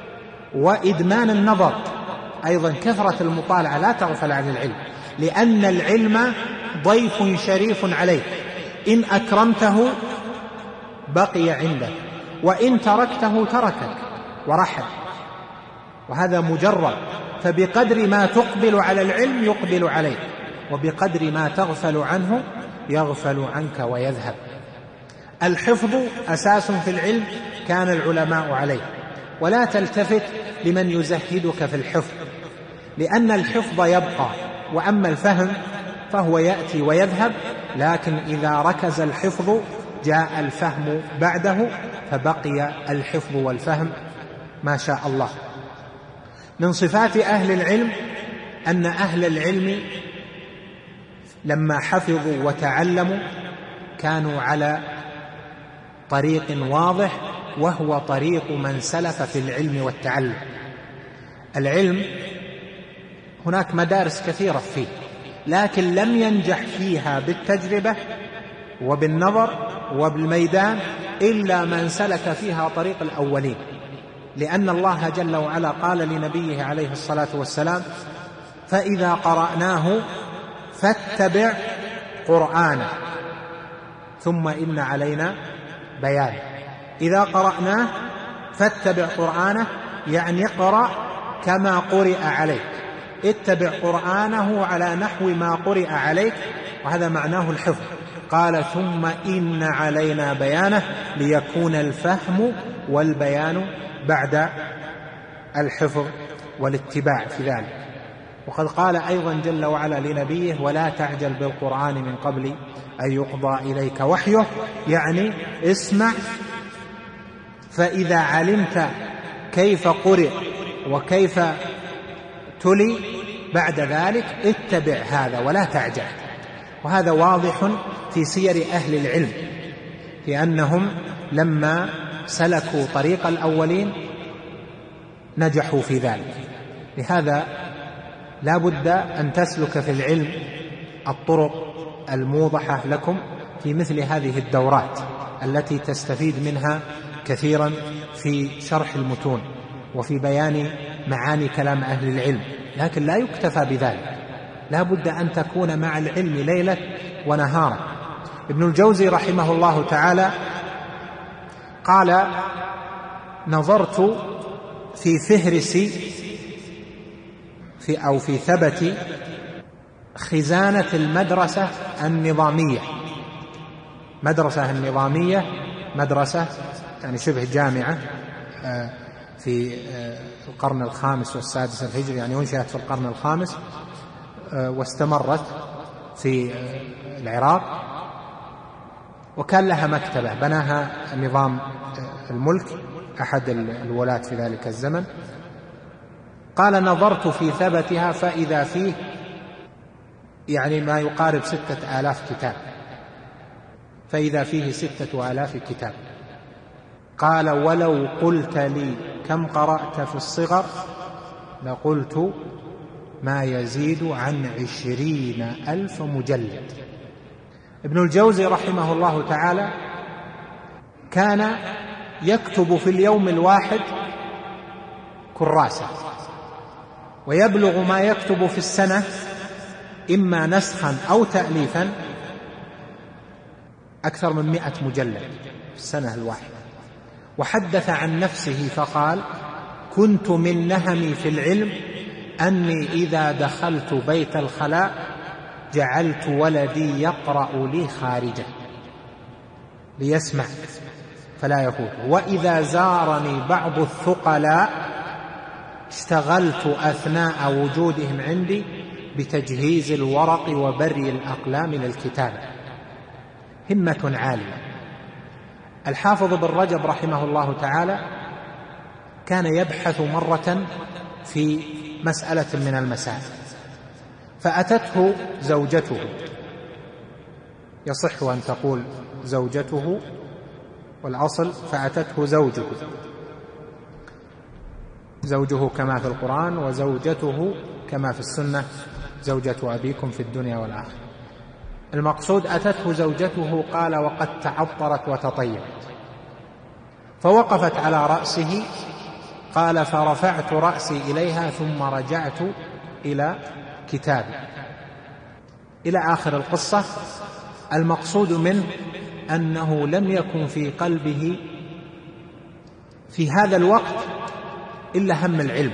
وإدمان النظر أيضا، كثرة المطالعة، لا تغفل عن العلم، لأن العلم ضيف شريف عليك، إن أكرمته بقي عندك، وإن تركته تركك ورحل، وهذا مجرد. فبقدر ما تقبل على العلم يقبل عليك، وبقدر ما تغفل عنه يغفل عنك ويذهب. الحفظ أساس في العلم كان العلماء عليه، ولا تلتفت لمن يزهدك في الحفظ، لأن الحفظ يبقى، وأما الفهم فهو يأتي ويذهب، لكن إذا ركز الحفظ جاء الفهم بعده، فبقي الحفظ والفهم ما شاء الله. من صفات أهل العلم أن أهل العلم لما حفظوا وتعلموا كانوا على طريق واضح، وهو طريق من سلف في العلم والتعلم. العلم هناك مدارس كثيرة فيه، لكن لم ينجح فيها بالتجربة وبالنظر وبالميدان إلا من سلك فيها طريق الأولين، لأن الله جل وعلا قال لنبيه عليه الصلاة والسلام: فإذا قرأناه فاتبع قرآنه ثم إن علينا بيانه. إذا قرأناه فاتبع قرآنه يعني اقرأ كما قرئ عليك، اتبع قرآنه على نحو ما قرئ عليك، وهذا معناه الحفظ. قال: ثم إن علينا بيانه، ليكون الفهم والبيان بعد الحفظ والاتباع في ذلك. وقد قال أيضا جل وعلا لنبيه: ولا تعجل بالقرآن من قبل أن يقضى إليك وحيه، يعني اسمع، فإذا علمت كيف قرئ وكيف تلي بعد ذلك اتبع هذا ولا تعجل. وهذا واضح في سير أهل العلم، في أنهم لما سلكوا طريق الأولين نجحوا في ذلك. لهذا لا بد أن تسلك في العلم الطرق الموضحة لكم في مثل هذه الدورات التي تستفيد منها كثيرا في شرح المتون وفي بيان معاني كلام أهل العلم. لكن لا يكتفى بذلك، لا بد أن تكون مع العلم ليلة ونهارا. ابن الجوزي رحمه الله تعالى قال: نظرت في فهرس في أو في ثبت خزانة المدرسة النظامية. مدرسة النظامية مدرسة يعني شبه جامعة في القرن الخامس والسادس الهجري، يعني انشأت في القرن الخامس واستمرت في العراق، وكان لها مكتبة بناها نظام الملك أحد الولاة في ذلك الزمن. قال: نظرت في ثبتها فإذا فيه يعني ما يقارب ستة آلاف كتاب، فإذا فيه ستة آلاف كتاب. قال: ولو قلت لي كم قرأت في الصغر لقلت ما يزيد عن عشرين ألف مجلد. ابن الجوزي رحمه الله تعالى كان يكتب في اليوم الواحد كراسة، ويبلغ ما يكتب في السنة إما نسخا أو تأليفا أكثر من مئة مجلد في السنة الواحدة. وحدث عن نفسه فقال: كنت من نهمي في العلم أني إذا دخلت بيت الخلاء جعلت ولدي يقرأ لي خارجه ليسمع فلا يفوت، وإذا زارني بعض الثقلاء اشتغلت أثناء وجودهم عندي بتجهيز الورق وبري الأقلام للكتابة. همة عالية. الحافظ بن رجب رحمه الله تعالى كان يبحث مرة في مسألة من المسائل، فأتته زوجته، يصح أن تقول زوجته والأصل فأتته زوجه، زوجه كما في القرآن، وزوجته كما في السنة زوجة أبيكم في الدنيا والآخرة. المقصود أتته زوجته قال: وقد تعطرت وتطيبت، فوقفت على رأسه، قال: فرفعت رأسي إليها ثم رجعت إلى كتابي، إلى آخر القصة. المقصود منه أنه لم يكن في قلبه في هذا الوقت إلا هم العلم،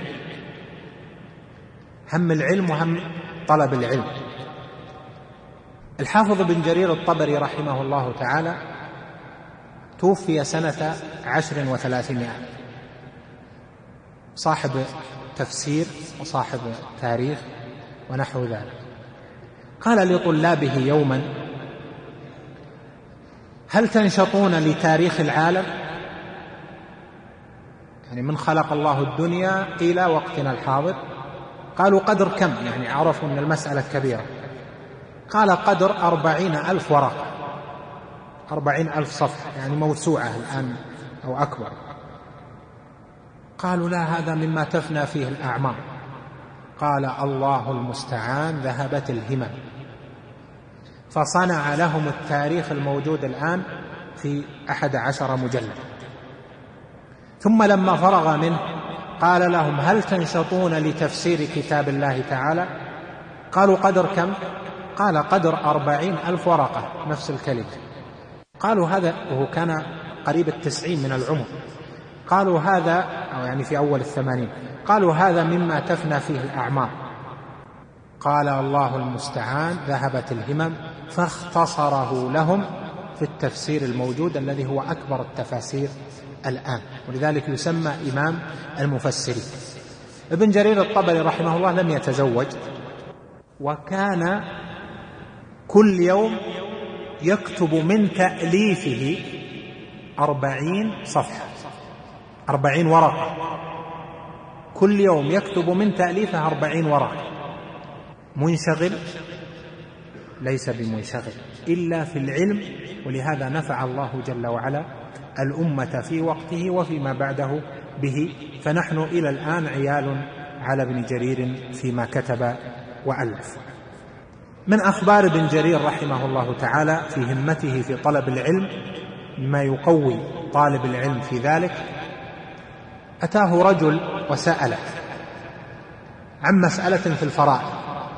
هم العلم وهم طلب العلم. الحافظ بن جرير الطبري رحمه الله تعالى توفي سنة عشر وثلاثمائة، صاحب تفسير وصاحب تاريخ ونحو ذلك. قال لطلابه يوما: هل تنشطون لتاريخ العالم؟ يعني من خلق الله الدنيا إلى وقتنا الحاضر. قالوا: قدر كم؟ يعني عرفوا أن المسألة كبيرة. قال: قدر أربعين ألف ورقة، أربعين ألف صفحة، يعني موسوعة الآن أو أكبر. قالوا: لا، هذا مما تفنى فيه الأعمار. قال: الله المستعان، ذهبت الهمم. فصنع لهم التاريخ الموجود الآن في أحد عشر مجلد. ثم لما فرغ منه قال لهم: هل تنشطون لتفسير كتاب الله تعالى؟ قالوا: قدر كم؟ قال: قدر أربعين ألف ورقة، نفس الكلمة. قالوا: هذا، وهو كان قريب التسعين من العمر. قالوا: هذا، أو يعني في أول الثمانين. قالوا: هذا مما تفنى فيه الأعمار. قال: الله المستعان، ذهبت الهمم. فاختصره لهم في التفسير الموجود الذي هو أكبر التفاسير الآن، ولذلك يسمى إمام المفسرين. ابن جرير الطبري رحمه الله لم يتزوج، وكان كل يوم يكتب من تأليفه أربعين صفحة، أربعين ورقة، كل يوم يكتب من تأليفه أربعين ورقة. منشغل؟ ليس بمنشغل إلا في العلم، ولهذا نفع الله جل وعلا الأمة في وقته وفيما بعده به، فنحن إلى الآن عيال على ابن جرير فيما كتب وألف. من أخبار ابن جرير رحمه الله تعالى في همته في طلب العلم ما يقوي طالب العلم في ذلك: أتاه رجل وسأله عن مسألة في الفرائض،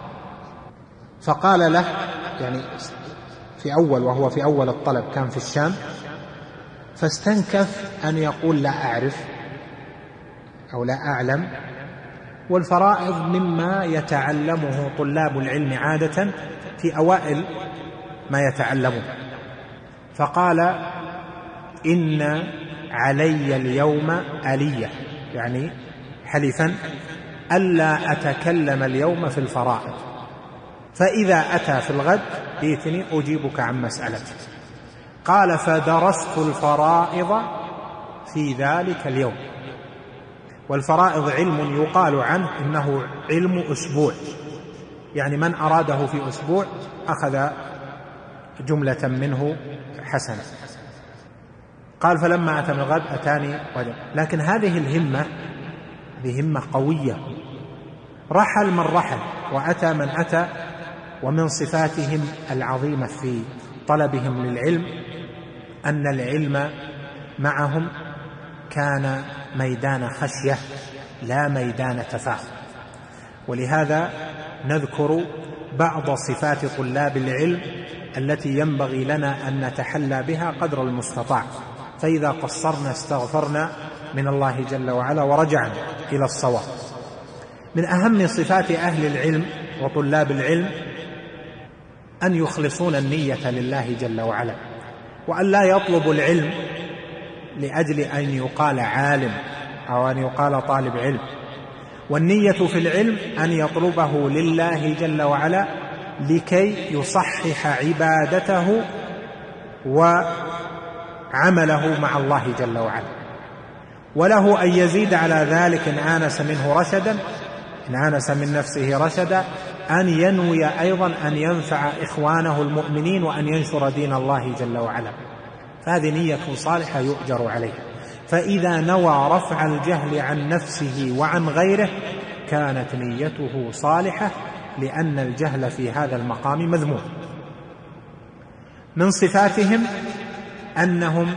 فقال له، يعني في أول وهو في أول الطلب كان في الشام، فاستنكف أن يقول لا أعرف أو لا أعلم، والفرائض مما يتعلمه طلاب العلم عادة في أوائل ما يتعلمون. فقال: إن علي اليوم آلية، يعني حلفا ألا أتكلم اليوم في الفرائض، فإذا أتى في الغد ائتني أجيبك عن مسألتي. قال: فدرست الفرائض في ذلك اليوم. والفرائض علم يقال عنه إنه علم أسبوع، يعني من أراده في أسبوع أخذ جملة منه حسنة. قال: فلما أتى من الغد أتاني غدا. لكن هذه الهمة، هذه همة قوية، رحل من رحل وأتى من أتى. ومن صفاتهم العظيمة في طلبهم للعلم أن العلم معهم كان ميدان خشية لا ميدان تفاخر. ولهذا نذكر بعض صفات طلاب العلم التي ينبغي لنا أن نتحلى بها قدر المستطاع. فإذا قصرنا استغفرنا من الله جل وعلا ورجعنا إلى الصواب. من أهم صفات أهل العلم وطلاب العلم أن يخلصون النية لله جل وعلا، وأن لا يطلبوا العلم لأجل أن يقال عالم أو أن يقال طالب علم، والنية في العلم أن يطلبه لله جل وعلا لكي يصحح عبادته وعمله مع الله جل وعلا، وله أن يزيد على ذلك إن آنس منه رشدا، إن آنس من نفسه رشدا، أن ينوي أيضا أن ينفع إخوانه المؤمنين وأن ينشر دين الله جل وعلا، فهذه نية صالحة يؤجر عليها. فإذا نوى رفع الجهل عن نفسه وعن غيره كانت نيته صالحة، لأن الجهل في هذا المقام مذموم. من صفاتهم أنهم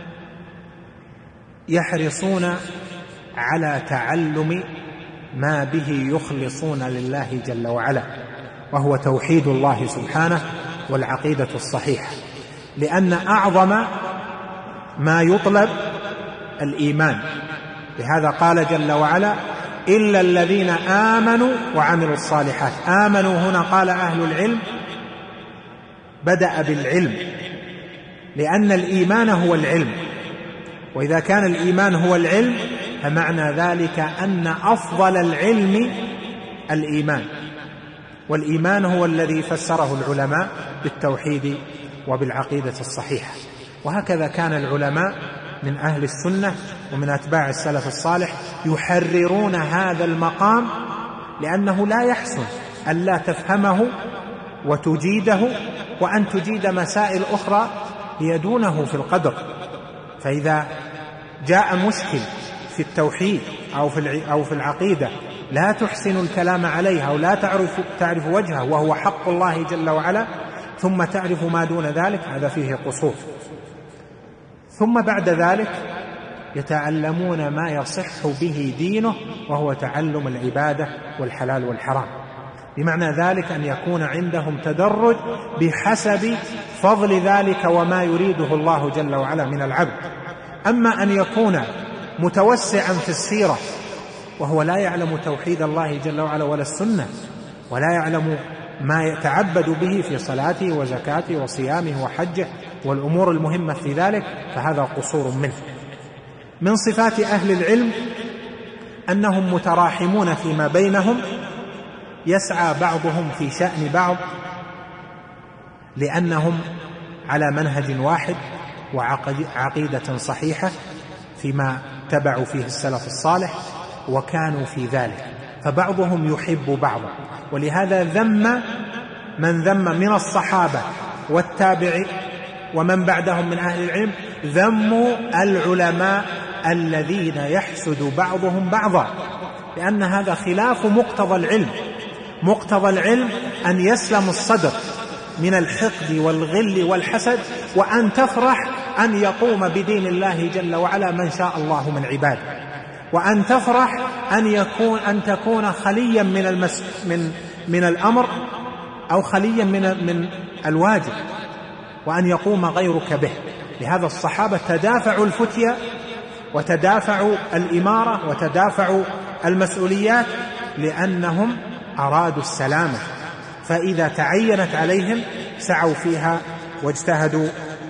يحرصون على تعلم ما به يخلصون لله جل وعلا، وهو توحيد الله سبحانه والعقيدة الصحيحة، لأن أعظم ما يطلب الإيمان. لهذا قال جل وعلا: إلا الذين آمنوا وعملوا الصالحات. آمنوا هنا قال أهل العلم بدأ بالعلم، لأن الإيمان هو العلم، وإذا كان الإيمان هو العلم فمعنى ذلك أن أفضل العلم الإيمان، والإيمان هو الذي فسره العلماء بالتوحيد وبالعقيدة الصحيحة. وهكذا كان العلماء من أهل السنة ومن أتباع السلف الصالح يحررون هذا المقام، لأنه لا يحسن أن لا تفهمه وتجيده، وأن تجيد مسائل أخرى هي دونه في القدر. فإذا جاء مشكل في التوحيد أو في أو في العقيدة لا تحسن الكلام عليها أو لا تعرف تعرف وجهه وهو حق الله جل وعلا، ثم تعرف ما دون ذلك، هذا فيه قصور. ثم بعد ذلك يتعلمون ما يصح به دينه، وهو تعلم العبادة والحلال والحرام، بمعنى ذلك أن يكون عندهم تدرج بحسب فضل ذلك وما يريده الله جل وعلا من العبد. أما أن يكون متوسعا في السيرة وهو لا يعلم توحيد الله جل وعلا ولا السنة، ولا يعلم ما يتعبد به في صلاته وزكاته وصيامه وحجه والأمور المهمة في ذلك، فهذا قصور منه. من صفات أهل العلم أنهم متراحمون فيما بينهم، يسعى بعضهم في شأن بعض، لأنهم على منهج واحد وعقيدة صحيحة فيما تبعوا فيه السلف الصالح وكانوا في ذلك، فبعضهم يحب بعضا. ولهذا ذم من ذم من الصحابة والتابعين ومن بعدهم من أهل العلم، ذموا العلماء الذين يحسد بعضهم بعضا، لأن هذا خلاف مقتضى العلم. مقتضى العلم أن يسلم الصدر من الحقد والغل والحسد، وأن تفرح أن يقوم بدين الله جل وعلا من شاء الله من عباده، وأن تفرح أن يكون أن تكون خليا من المس من من الأمر أو خليا من من الواجب، وأن يقوم غيرك به. لهذا الصحابة تدافعوا الفتية وتدافعوا الإمارة وتدافعوا المسؤوليات، لأنهم أرادوا السلامة، فإذا تعينت عليهم سعوا فيها واجتهدوا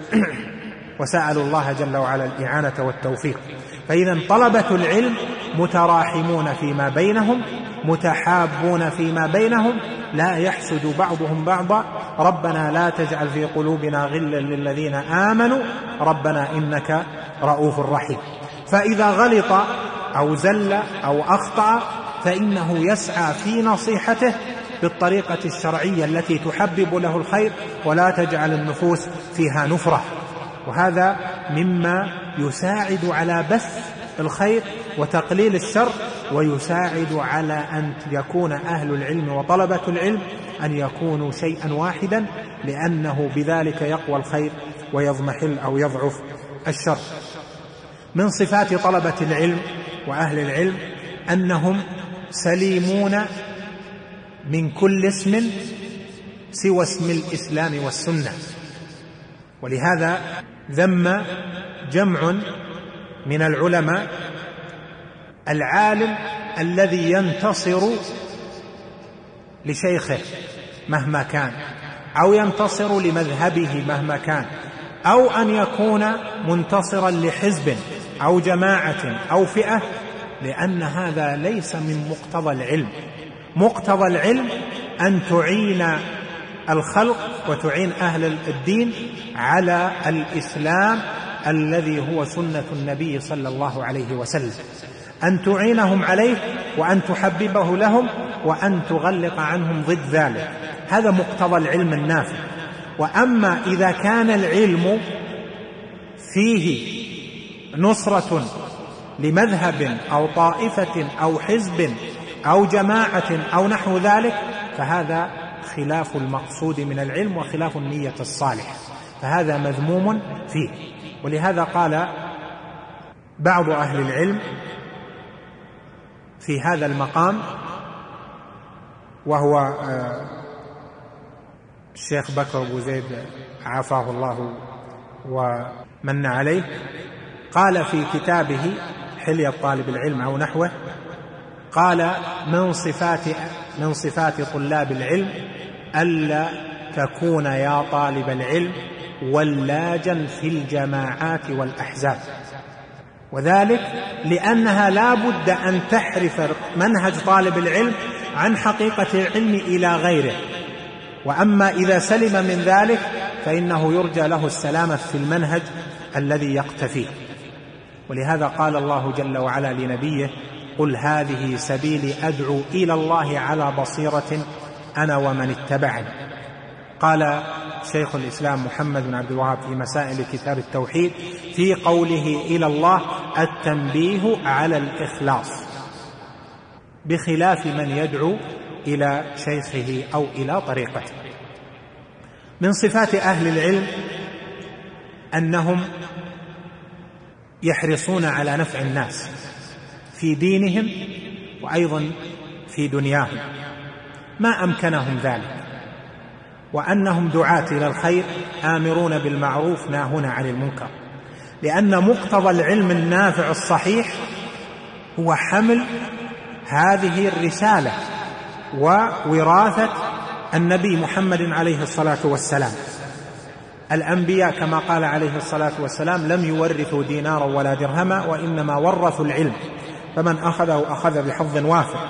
وسألوا الله جل وعلا الإعانة والتوفيق. فإذا طلبة العلم متراحمون فيما بينهم، متحابون فيما بينهم، لا يحسد بعضهم بعضا. ربنا لا تجعل في قلوبنا غلا للذين آمنوا ربنا إنك رؤوف رحيم. فإذا غلط أو زل أو أخطأ فإنه يسعى في نصيحته بالطريقة الشرعية التي تحبب له الخير، ولا تجعل النفوس فيها نفرة. وهذا مما يساعد على بث الخير وتقليل الشر، ويساعد على أن يكون أهل العلم وطلبة العلم أن يكونوا شيئا واحدا، لأنه بذلك يقوى الخير ويضمحل أو يضعف الشر. من صفات طلبة العلم وأهل العلم أنهم سليمون من كل اسم سوى اسم الإسلام والسنة، ولهذا ذم جمع من العلماء العالم الذي ينتصر لشيخه مهما كان، أو ينتصر لمذهبه مهما كان، أو أن يكون منتصرا لحزب أو جماعة أو فئة، لأن هذا ليس من مقتضى العلم. مقتضى العلم أن تعين الخلق وتعين أهل الدين على الإسلام الذي هو سنة النبي صلى الله عليه وسلم، أن تعينهم عليه وأن تحببه لهم وأن تغلق عنهم ضد ذلك. هذا مقتضى العلم النافع. وأما إذا كان العلم فيه نصرة لمذهب أو طائفة أو حزب أو جماعة أو نحو ذلك، فهذا خلاف المقصود من العلم وخلاف النية الصالحة، فهذا مذموم فيه. ولهذا قال بعض أهل العلم في هذا المقام، وهو الشيخ بكر أبو زيد عافاه الله ومن عليه، قال في كتابه حلية طالب العلم أو نحوه، قال من صفات من صفات طلاب العلم ألا تكون يا طالب العلم ولاجا في الجماعات والأحزاب، وذلك لأنها لا بد أن تحرف منهج طالب العلم عن حقيقة العلم إلى غيره. وأما إذا سلم من ذلك فإنه يرجى له السلامة في المنهج الذي يقتفيه. ولهذا قال الله جل وعلا لنبيه: قل هذه سبيلي أدعو إلى الله على بصيرة أنا ومن اتبعني. قال شيخ الإسلام محمد بن عبد الوهاب في مسائل كتاب التوحيد في قوله إلى الله: التنبيه على الإخلاص، بخلاف من يدعو إلى شيخه أو إلى طريقته. من صفات أهل العلم أنهم يحرصون على نفع الناس في دينهم وأيضا في دنياهم ما أمكنهم ذلك، وأنهم دعاة إلى الخير آمرون بالمعروف ناهون عن المنكر، لأن مقتضى العلم النافع الصحيح هو حمل هذه الرسالة ووراثة النبي محمد عليه الصلاة والسلام. الأنبياء كما قال عليه الصلاة والسلام لم يورثوا دينارا ولا درهما، وإنما ورثوا العلم، فمن أخذه أخذ بحظ وافر.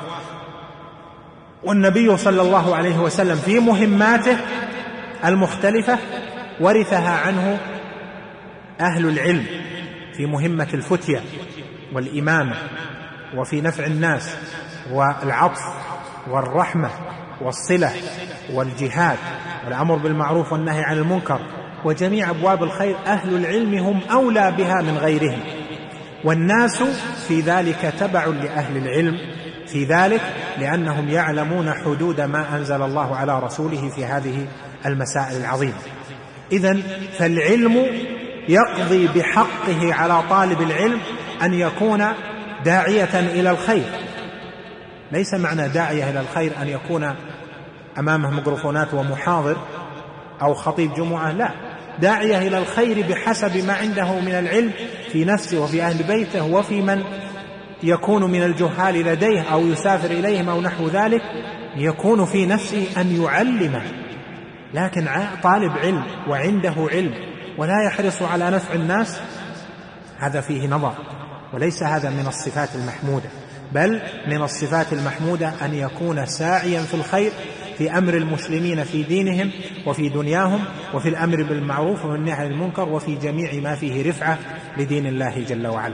والنبي صلى الله عليه وسلم في مهماته المختلفة ورثها عنه أهل العلم، في مهمة الفتية والإمامة، وفي نفع الناس والعطف والرحمة والصلة والجهاد والأمر بالمعروف والنهي عن المنكر وجميع أبواب الخير. أهل العلم هم أولى بها من غيرهم، والناس في ذلك تبع لأهل العلم في ذلك، لأنهم يعلمون حدود ما أنزل الله على رسوله في هذه المسائل العظيمة. إذن فالعلم يقضي بحقه على طالب العلم أن يكون داعية إلى الخير. ليس معنى داعية إلى الخير أن يكون أمامه ميكروفونات ومحاضر أو خطيب جمعة، لا، داعية إلى الخير بحسب ما عنده من العلم في نفسه وفي أهل بيته وفي من يكون من الجهال لديه أو يسافر إليهم أو نحو ذلك، يكون في نفسه أن يعلم. لكن طالب علم وعنده علم ولا يحرص على نفع الناس، هذا فيه نظر، وليس هذا من الصفات المحمودة. بل من الصفات المحمودة أن يكون ساعيا في الخير في أمر المسلمين في دينهم وفي دنياهم، وفي الأمر بالمعروف والنهي عن المنكر، وفي جميع ما فيه رفعة لدين الله جل وعلا.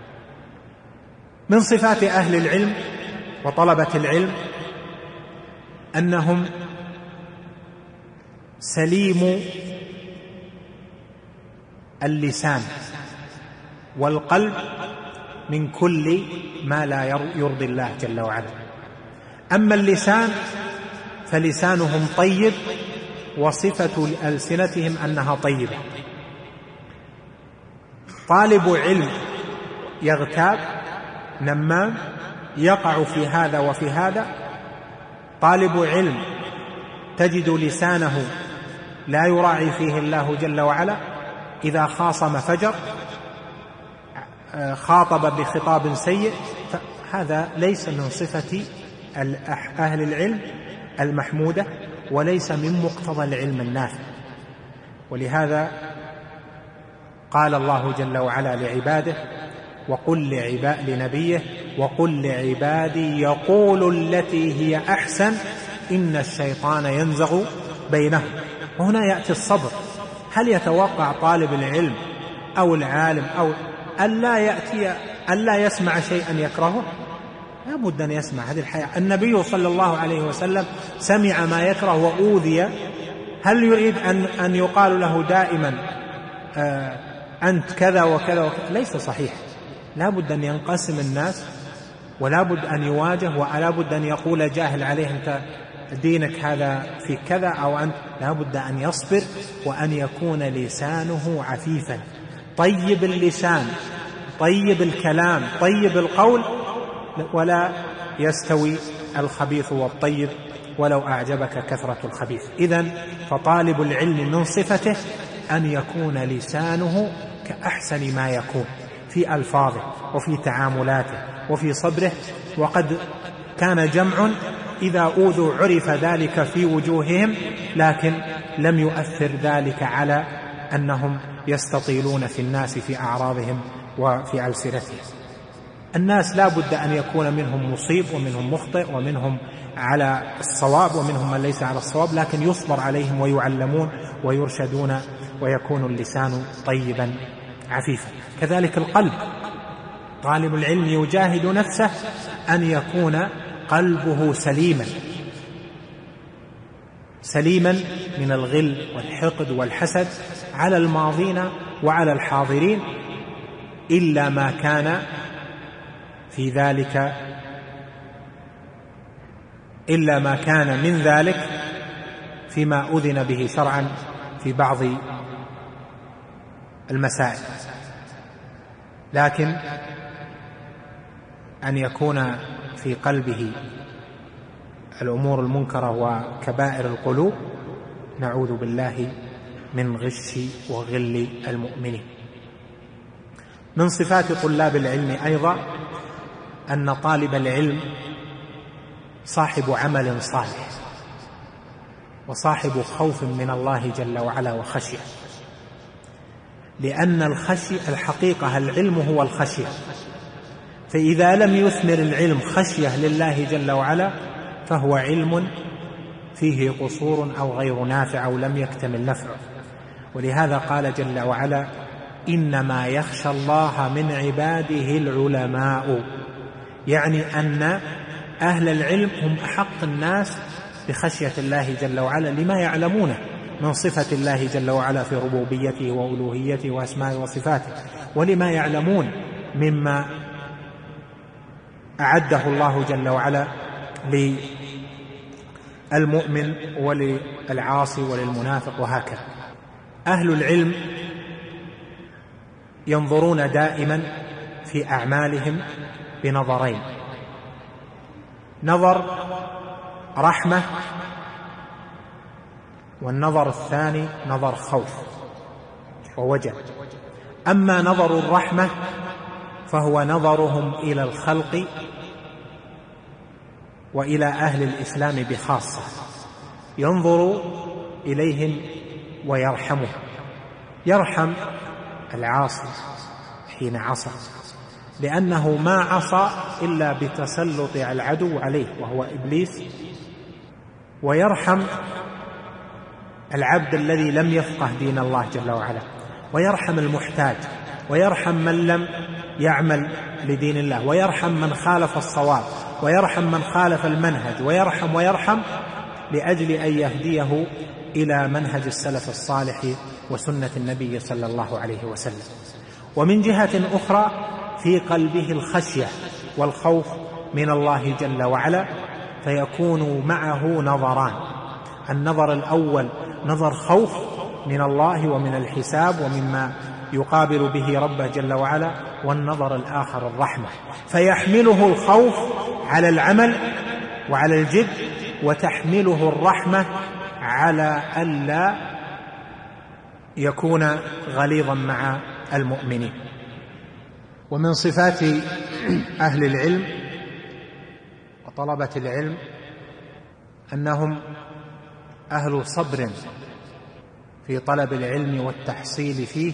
من صفات أهل العلم وطلبة العلم أنهم سليم اللسان والقلب من كل ما لا يرضي الله جل وعلا. أما اللسان فلسانهم طيب، وصفة ألسنتهم أنها طيبة. طالب علم يغتاب نمام يقع في هذا وفي هذا، طالب علم تجد لسانه لا يراعي فيه الله جل وعلا، إذا خاصم فجر خاطب بخطاب سيء، فهذا ليس من صفة أهل العلم المحمودة، وليس من مقتضى العلم النافع. ولهذا قال الله جل وعلا لعباده: وقل لعباد لنبيه وقل لعبادي يقولوا التي هي أحسن إن الشيطان ينزغ بينهم. وهنا يأتي الصبر. هل يتوقع طالب العلم أو العالم أو ألا يأتي ألا يسمع شيئا يكرهه؟ لا بد أن يسمع. هذه الحياة. النبي صلى الله عليه وسلم سمع ما يكره وأوذي. هل يريد أن, أن يقال له دائما آه أنت كذا وكذا وكذا؟ ليس صحيح. لا بد أن ينقسم الناس، ولا بد أن يواجه، ولا بد أن يقول جاهل عليه أنت دينك هذا في كذا أو أنت. لا بد أن يصبر، وأن يكون لسانه عفيفا طيب اللسان طيب الكلام طيب القول، ولا يستوي الخبيث والطيب ولو أعجبك كثرة الخبيث. إذن فطالب العلم من صفته أن يكون لسانه كأحسن ما يكون في ألفاظه وفي تعاملاته وفي صبره. وقد كان جمع إذا أوذوا عرف ذلك في وجوههم، لكن لم يؤثر ذلك على أنهم يستطيلون في الناس في أعراضهم وفي ألسنتهم. الناس لا بد أن يكون منهم مصيب ومنهم مخطئ ومنهم على الصواب ومنهم من ليس على الصواب، لكن يصبر عليهم ويعلمون ويرشدون، ويكون اللسان طيبا عفيفا. كذلك القلب. طالب العلم يجاهد نفسه أن يكون قلبه سليما سليما من الغل والحقد والحسد على الماضين وعلى الحاضرين، إلا ما كان في ذلك إلا ما كان من ذلك فيما أذن به شرعا في بعض المسائل. لكن أن يكون في قلبه الأمور المنكرة وكبائر القلوب، نعوذ بالله من غش وغل المؤمنين. من صفات طلاب العلم أيضا أن طالب العلم صاحب عمل صالح وصاحب خوف من الله جل وعلا وخشية، لأن الخشية الحقيقة العلم هو الخشية، فإذا لم يثمر العلم خشية لله جل وعلا فهو علم فيه قصور أو غير نافع أو لم يكتمل نفعه. ولهذا قال جل وعلا: إنما يخشى الله من عباده العلماء، يعني أن أهل العلم هم أحق الناس بخشية الله جل وعلا لما يعلمونه من صفة الله جل وعلا في ربوبيته وألوهيته وأسمائه وصفاته، ولما يعلمون مما أعده الله جل وعلا للمؤمن وللعاصي وللمنافق وهكذا. أهل العلم ينظرون دائما في أعمالهم بنظرين: نظر رحمة، والنظر الثاني نظر خوف ووجل. أما نظر الرحمة فهو نظرهم إلى الخلق وإلى أهل الإسلام بخاصة، ينظر إليهم ويرحمهم، يرحم العاصي حين عصى، لأنه ما عصى إلا بتسلط العدو عليه وهو إبليس، ويرحم العبد الذي لم يفقه دين الله جل وعلا، ويرحم المحتاج، ويرحم من لم يعمل لدين الله، ويرحم من خالف الصواب، ويرحم من خالف المنهج، ويرحم ويرحم لأجل أن يهديه إلى منهج السلف الصالح وسنة النبي صلى الله عليه وسلم. ومن جهة أخرى في قلبه الخشية والخوف من الله جل وعلا، فيكون معه نظران: النظر الأول نظر خوف من الله ومن الحساب ومما يقابل به ربه جل وعلا، والنظر الآخر الرحمة، فيحمله الخوف على العمل وعلى الجد، وتحمله الرحمة على ألا يكون غليظا مع المؤمنين. ومن صفات أهل العلم وطلبة العلم أنهم أهل صبر في طلب العلم والتحصيل فيه،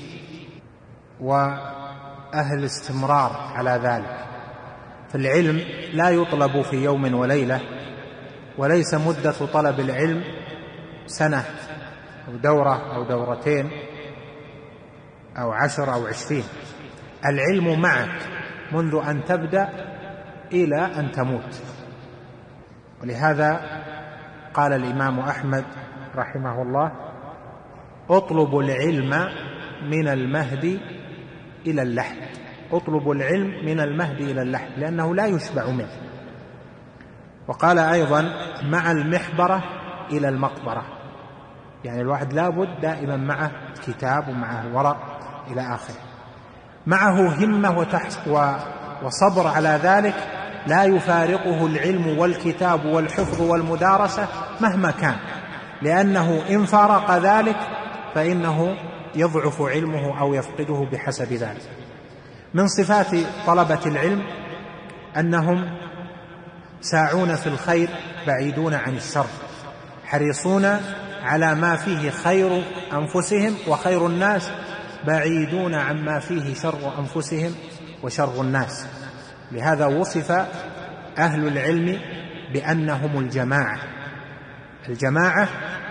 وأهل استمرار على ذلك. فالعلم لا يطلب في يوم وليلة، وليس مدة طلب العلم سنة أو دورة أو دورتين أو عشر أو عشرين. العلم معك منذ أن تبدأ إلى أن تموت. ولهذا قال الإمام أحمد رحمه الله: اطلبوا العلم من المهد إلى اللحد. اطلبوا العلم من المهد إلى اللحد، لأنه لا يشبع منه. وقال أيضا: مع المحبرة إلى المقبرة، يعني الواحد لابد دائما معه كتاب ومعه ورق إلى آخره، معه همة وصبر على ذلك، لا يفارقه العلم والكتاب والحفظ والمدارسة مهما كان، لأنه إن فارق ذلك فإنه يضعف علمه أو يفقده بحسب ذلك. من صفات طلبة العلم أنهم ساعون في الخير بعيدون عن الشر، حريصون على ما فيه خير أنفسهم وخير الناس، بعيدون عما فيه شر أنفسهم وشر الناس. لهذا وصف أهل العلم بأنهم الجماعة، الجماعة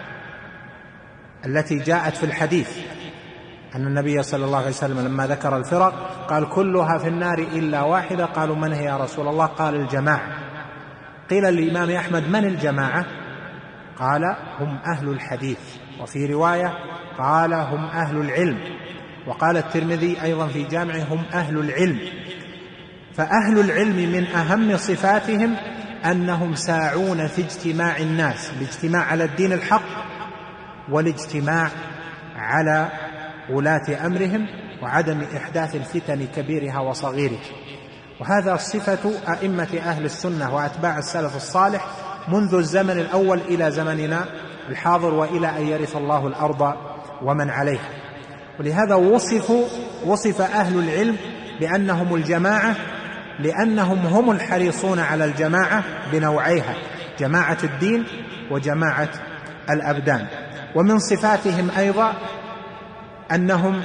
التي جاءت في الحديث أن النبي صلى الله عليه وسلم لما ذكر الفرق قال: كلها في النار إلا واحدة. قالوا: من هي يا رسول الله؟ قال: الجماعة. قيل للإمام أحمد: من الجماعة؟ قال: هم أهل الحديث. وفي رواية قال: هم أهل العلم. وقال الترمذي أيضا في جامعه: هم أهل العلم. فأهل العلم من أهم صفاتهم أنهم ساعون في اجتماع الناس، الاجتماع على الدين الحق والاجتماع على ولاة أمرهم وعدم إحداث الفتن كبيرها وصغيرها. وهذا صفة أئمة أهل السنة وأتباع السلف الصالح منذ الزمن الأول إلى زمننا الحاضر، وإلى أن يرث الله الأرض ومن عليها. ولهذا وصفوا وصف أهل العلم بأنهم الجماعة، لأنهم هم الحريصون على الجماعة بنوعيها: جماعة الدين وجماعة الأبدان. ومن صفاتهم أيضا أنهم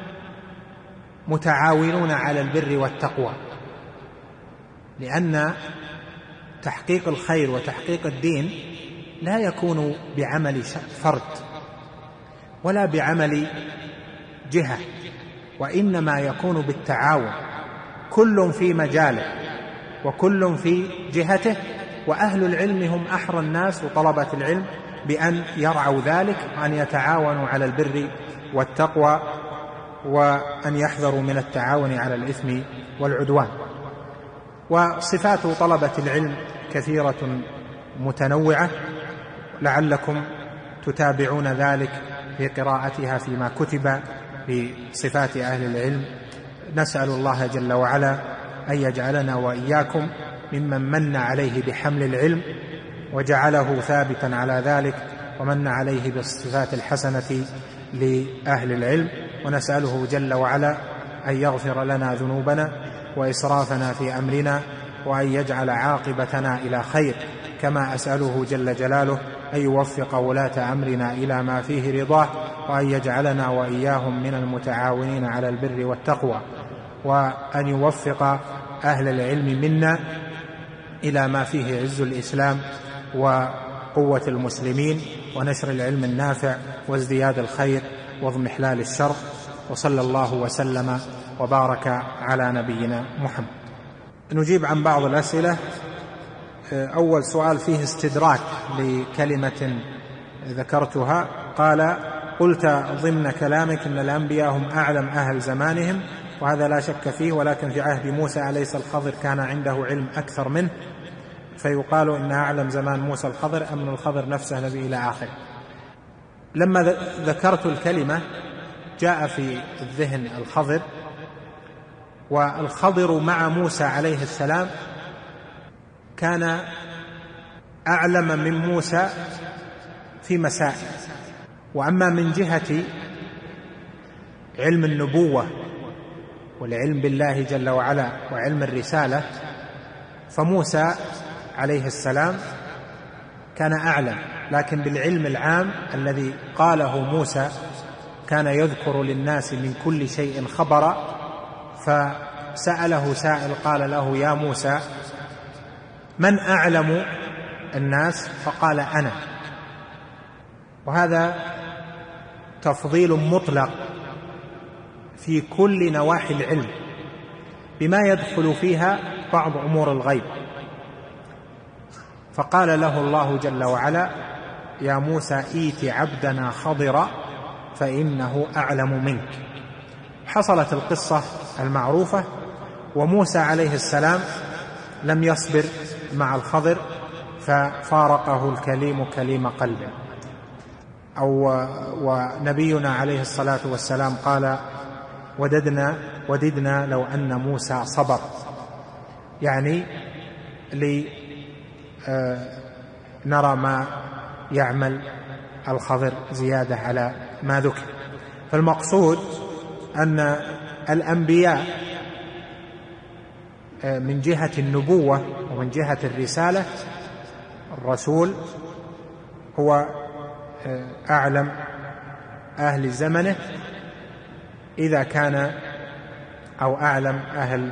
متعاونون على البر والتقوى، لأن تحقيق الخير وتحقيق الدين لا يكون بعمل فرد ولا بعمل جهة، وإنما يكون بالتعاون، كل في مجاله وكل في جهته. وأهل العلم هم أحرى الناس وطلبة العلم بأن يرعوا ذلك، وأن يتعاونوا على البر والتقوى، وأن يحذروا من التعاون على الإثم والعدوان. وصفات طلبة العلم كثيرة متنوعة، لعلكم تتابعون ذلك في قراءتها فيما كتب بصفات أهل العلم. نسأل الله جل وعلا أن يجعلنا وإياكم ممن من عليه بحمل العلم وجعله ثابتا على ذلك، ومن عليه بالصفات الحسنة لأهل العلم. ونسأله جل وعلا أن يغفر لنا ذنوبنا وإسرافنا في أمرنا، وأن يجعل عاقبتنا إلى خير، كما أسأله جل جلاله أن يوفق ولاة أمرنا إلى ما فيه رضاه، وأن يجعلنا وإياهم من المتعاونين على البر والتقوى، وأن يوفق أهل العلم منا إلى ما فيه عز الإسلام وقوة المسلمين ونشر العلم النافع وازدياد الخير واضمحلال الشر. وصلى الله وسلم وبارك على نبينا محمد. نجيب عن بعض الأسئلة. أول سؤال فيه استدراك لكلمة ذكرتها. قال: قلت ضمن كلامك أن الأنبياء هم أعلم أهل زمانهم، وهذا لا شك فيه، ولكن في عهد موسى أليس الخضر كان عنده علم أكثر منه؟ فيقال إن أعلم زمان موسى الخضر أم الخضر نفسه نبي إلى آخر. لما ذكرت الكلمة جاء في الذهن الخضر، والخضر مع موسى عليه السلام كان أعلم من موسى في مسائل. وأما من جهة علم النبوة والعلم بالله جل وعلا وعلم الرسالة، فموسى عليه السلام كان أعلم، لكن بالعلم العام الذي قاله موسى كان يذكر للناس من كل شيء خبرا. فسأله سائل قال له: يا موسى، من أعلم الناس؟ فقال: أنا. وهذا تفضيل مطلق في كل نواحي العلم بما يدخل فيها بعض أمور الغيب. فقال له الله جل وعلا: يا موسى إيت عبدنا خضرا فإنه أعلم منك. حصلت القصة المعروفة، وموسى عليه السلام لم يصبر مع الخضر ففارقه الكليم كليم قلبه. أو ونبينا عليه الصلاة والسلام قال: وددنا وددنا لو أن موسى صبر، يعني لنرى ما يعمل الخضر زيادة على ما ذكر. فالمقصود أن الأنبياء من جهة النبوة ومن جهة الرسالة، الرسول هو أعلم أهل زمنه إذا كان، أو أعلم أهل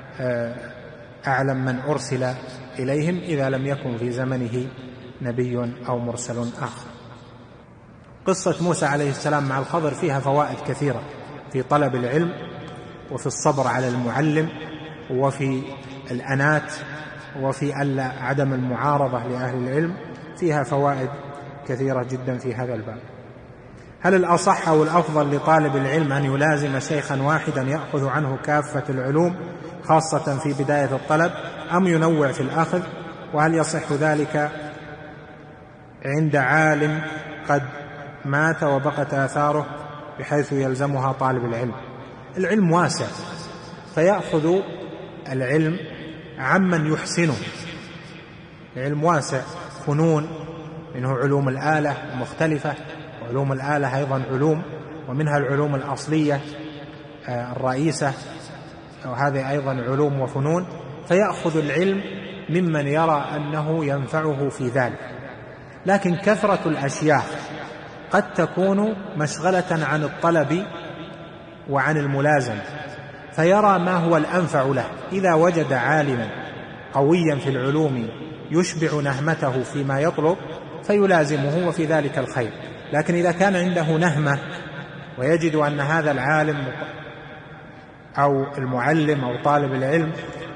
أعلم من أرسل إليهم إذا لم يكن في زمنه نبي أو مرسل آخر. قصة موسى عليه السلام مع الخضر فيها فوائد كثيرة في طلب العلم، وفي الصبر على المعلم، وفي الأنات، وفي عدم المعارضة لأهل العلم. فيها فوائد كثيرة جدا في هذا الباب. هل الأصح أو الأفضل لطالب العلم أن يلازم شيخا واحدا يأخذ عنه كافة العلوم خاصة في بداية الطلب، أم ينوع في الأخذ؟ وهل يصح ذلك عند عالم قد مات وبقت آثاره بحيث يلزمها طالب العلم؟ العلم واسع، فيأخذ العلم عمن يحسنه. العلم واسع، فنون، منه علوم الآلة مختلفة، وعلوم الآلة أيضا علوم، ومنها العلوم الأصلية الرئيسة، وهذه أيضا علوم وفنون. فيأخذ العلم ممن يرى أنه ينفعه في ذلك. لكن كثرة الأشياء قد تكون مشغلة عن الطلب وعن الملازمة، فيرى ما هو الأنفع له. إذا وجد عالما قويا في العلوم يشبع نهمته فيما يطلب فيلازمه، وفي ذلك الخير. لكن إذا كان عنده نهمة ويجد أن هذا العالم أو المعلم أو طالب العلم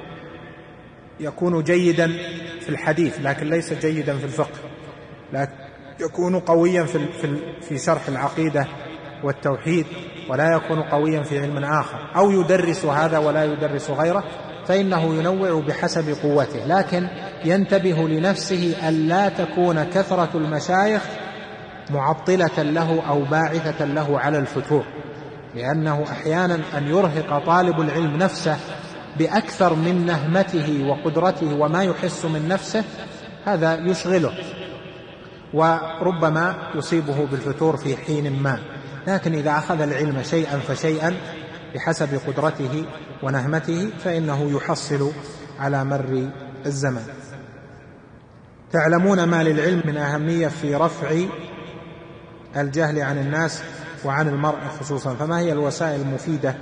يكون جيدا في الحديث لكن ليس جيدا في الفقه، لكن يكون قويا في في شرح العقيدة والتوحيد ولا يكون قويا في علم آخر، أو يدرس هذا ولا يدرس غيره، فإنه ينوع بحسب قوته. لكن ينتبه لنفسه أن لا تكون كثرة المشايخ معطلة له أو باعثة له على الفتور، لأنه أحيانا أن يرهق طالب العلم نفسه بأكثر من نهمته وقدرته وما يحس من نفسه، هذا يشغله وربما يصيبه بالفتور في حين ما. لكن إذا أخذ العلم شيئا فشيئا بحسب قدرته ونهمته فإنه يحصل على مر الزمن. تعلمون ما للعلم من أهمية في رفع الجهل عن الناس وعن المرء خصوصا، فما هي الوسائل المفيدة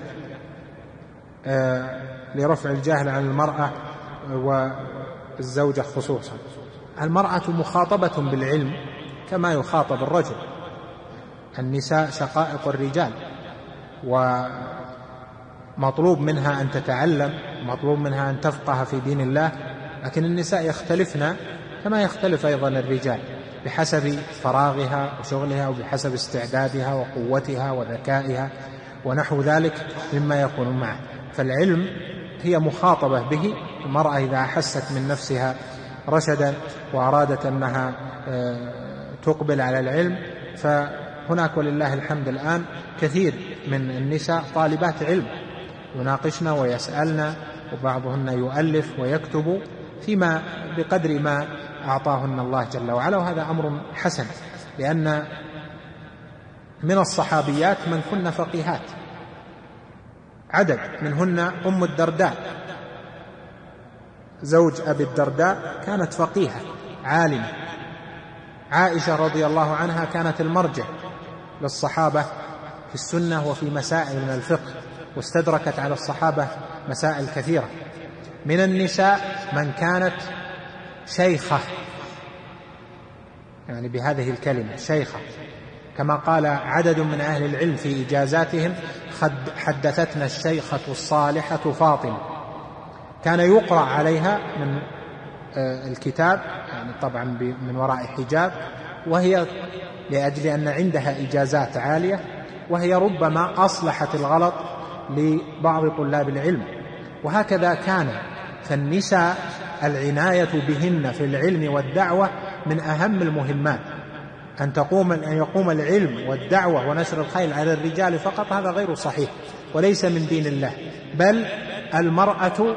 لرفع الجهل عن المرأة والزوجة خصوصا؟ المرأة مخاطبة بالعلم كما يخاطب الرجل، النساء شقائق الرجال، ومطلوب منها أن تتعلم، مطلوب منها أن تفقه في دين الله، لكن النساء يختلفن كما يختلف أيضا الرجال بحسب فراغها وشغلها وبحسب استعدادها وقوتها وذكائها ونحو ذلك مما يكون معه. فالعلم هي مخاطبة به. المرأة إذا أحست من نفسها رشدا وأرادت أنها تقبل على العلم، فهناك ولله الحمد الآن كثير من النساء طالبات علم يناقشن ويسألن، وبعضهن يؤلف ويكتب فيما بقدر ما أعطاهن الله جل وعلا، وهذا أمر حسن، لأن من الصحابيات من كن فقيهات، عدد منهن أم الدرداء زوج أبي الدرداء، كانت فقيهة عالمة. عائشة رضي الله عنها كانت المرجع للصحابة في السنة وفي مسائل من الفقه، واستدركت على الصحابة مسائل كثيرة. من النساء من كانت شيخة، يعني بهذه الكلمة شيخة، كما قال عدد من أهل العلم في إجازاتهم: حدثتنا الشيخة الصالحة فاطمة. كان يقرأ عليها من الكتاب، يعني طبعا من وراء حجاب، وهي لأجل أن عندها إجازات عالية، وهي ربما أصلحت الغلط لبعض طلاب العلم. وهكذا كان. فالنساء العناية بهن في العلم والدعوة من أهم المهمات. أن تقوم أن يقوم العلم والدعوة ونشر الخير على الرجال فقط، هذا غير صحيح وليس من دين الله. بل المرأة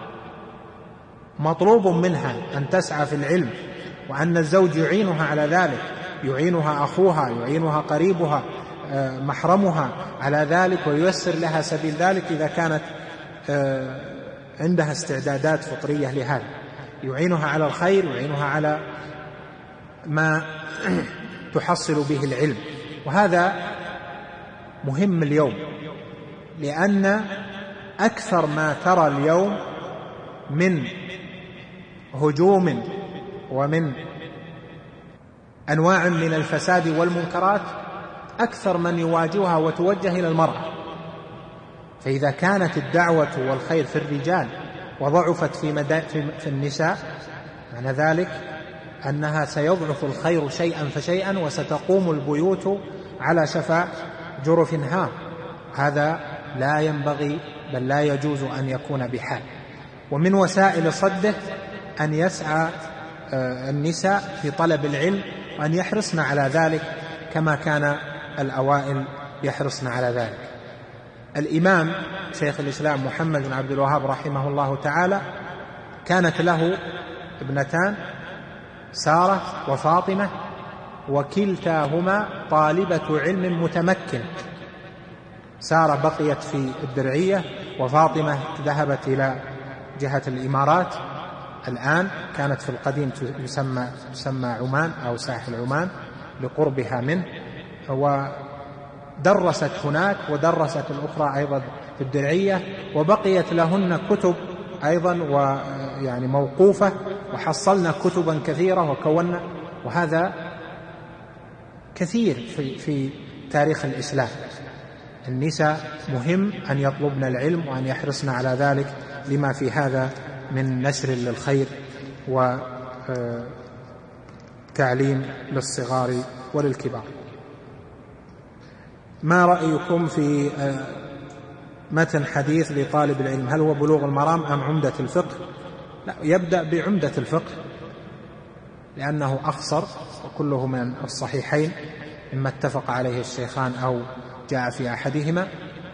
مطلوب منها أن تسعى في العلم، وأن الزوج يعينها على ذلك، يعينها أخوها، يعينها قريبها، محرمها على ذلك، وييسر لها سبيل ذلك إذا كانت عندها استعدادات فطرية لهذا. يعينها على الخير، يعينها على ما تحصل به العلم. وهذا مهم اليوم، لأن أكثر ما ترى اليوم من هجوم ومن أنواع من الفساد والمنكرات أكثر من يواجهها وتوجه إلى المرأة. فإذا كانت الدعوة والخير في الرجال وضعفت في, مدا في النساء، معنى ذلك أنها سيضعف الخير شيئا فشيئا، وستقوم البيوت على شفا جرف هار. هذا لا ينبغي بل لا يجوز أن يكون بحال. ومن وسائل صده أن يسعى النساء في طلب العلم، وأن يحرصن على ذلك كما كان الأوائل يحرصن على ذلك. الإمام شيخ الإسلام محمد بن عبد الوهاب رحمه الله تعالى كانت له ابنتان، سارة وفاطمة، وكلتاهما طالبة علم متمكن. سارة بقيت في الدرعية، وفاطمة ذهبت إلى جهة الإمارات الآن. كانت في القديم تسمى, تسمى عمان أو ساحل عمان لقربها منه، ودرست هناك، ودرست الأخرى أيضا في الدرعية، وبقيت لهن كتب أيضا ويعني موقوفة، وحصلنا كتبا كثيرة وكونا. وهذا كثير في, في تاريخ الإسلام. النساء مهم أن يطلبن العلم وأن يحرصن على ذلك، لما في هذا من نشر للخير وتعليم للصغار وللكبار. ما رأيكم في متن حديث لطالب العلم؟ هل هو بلوغ المرام أم عمدة الفقه؟ لا، يبدأ بعمدة الفقه لأنه أخصر، وكله من الصحيحين، إما اتفق عليه الشيخان أو جاء في أحدهما،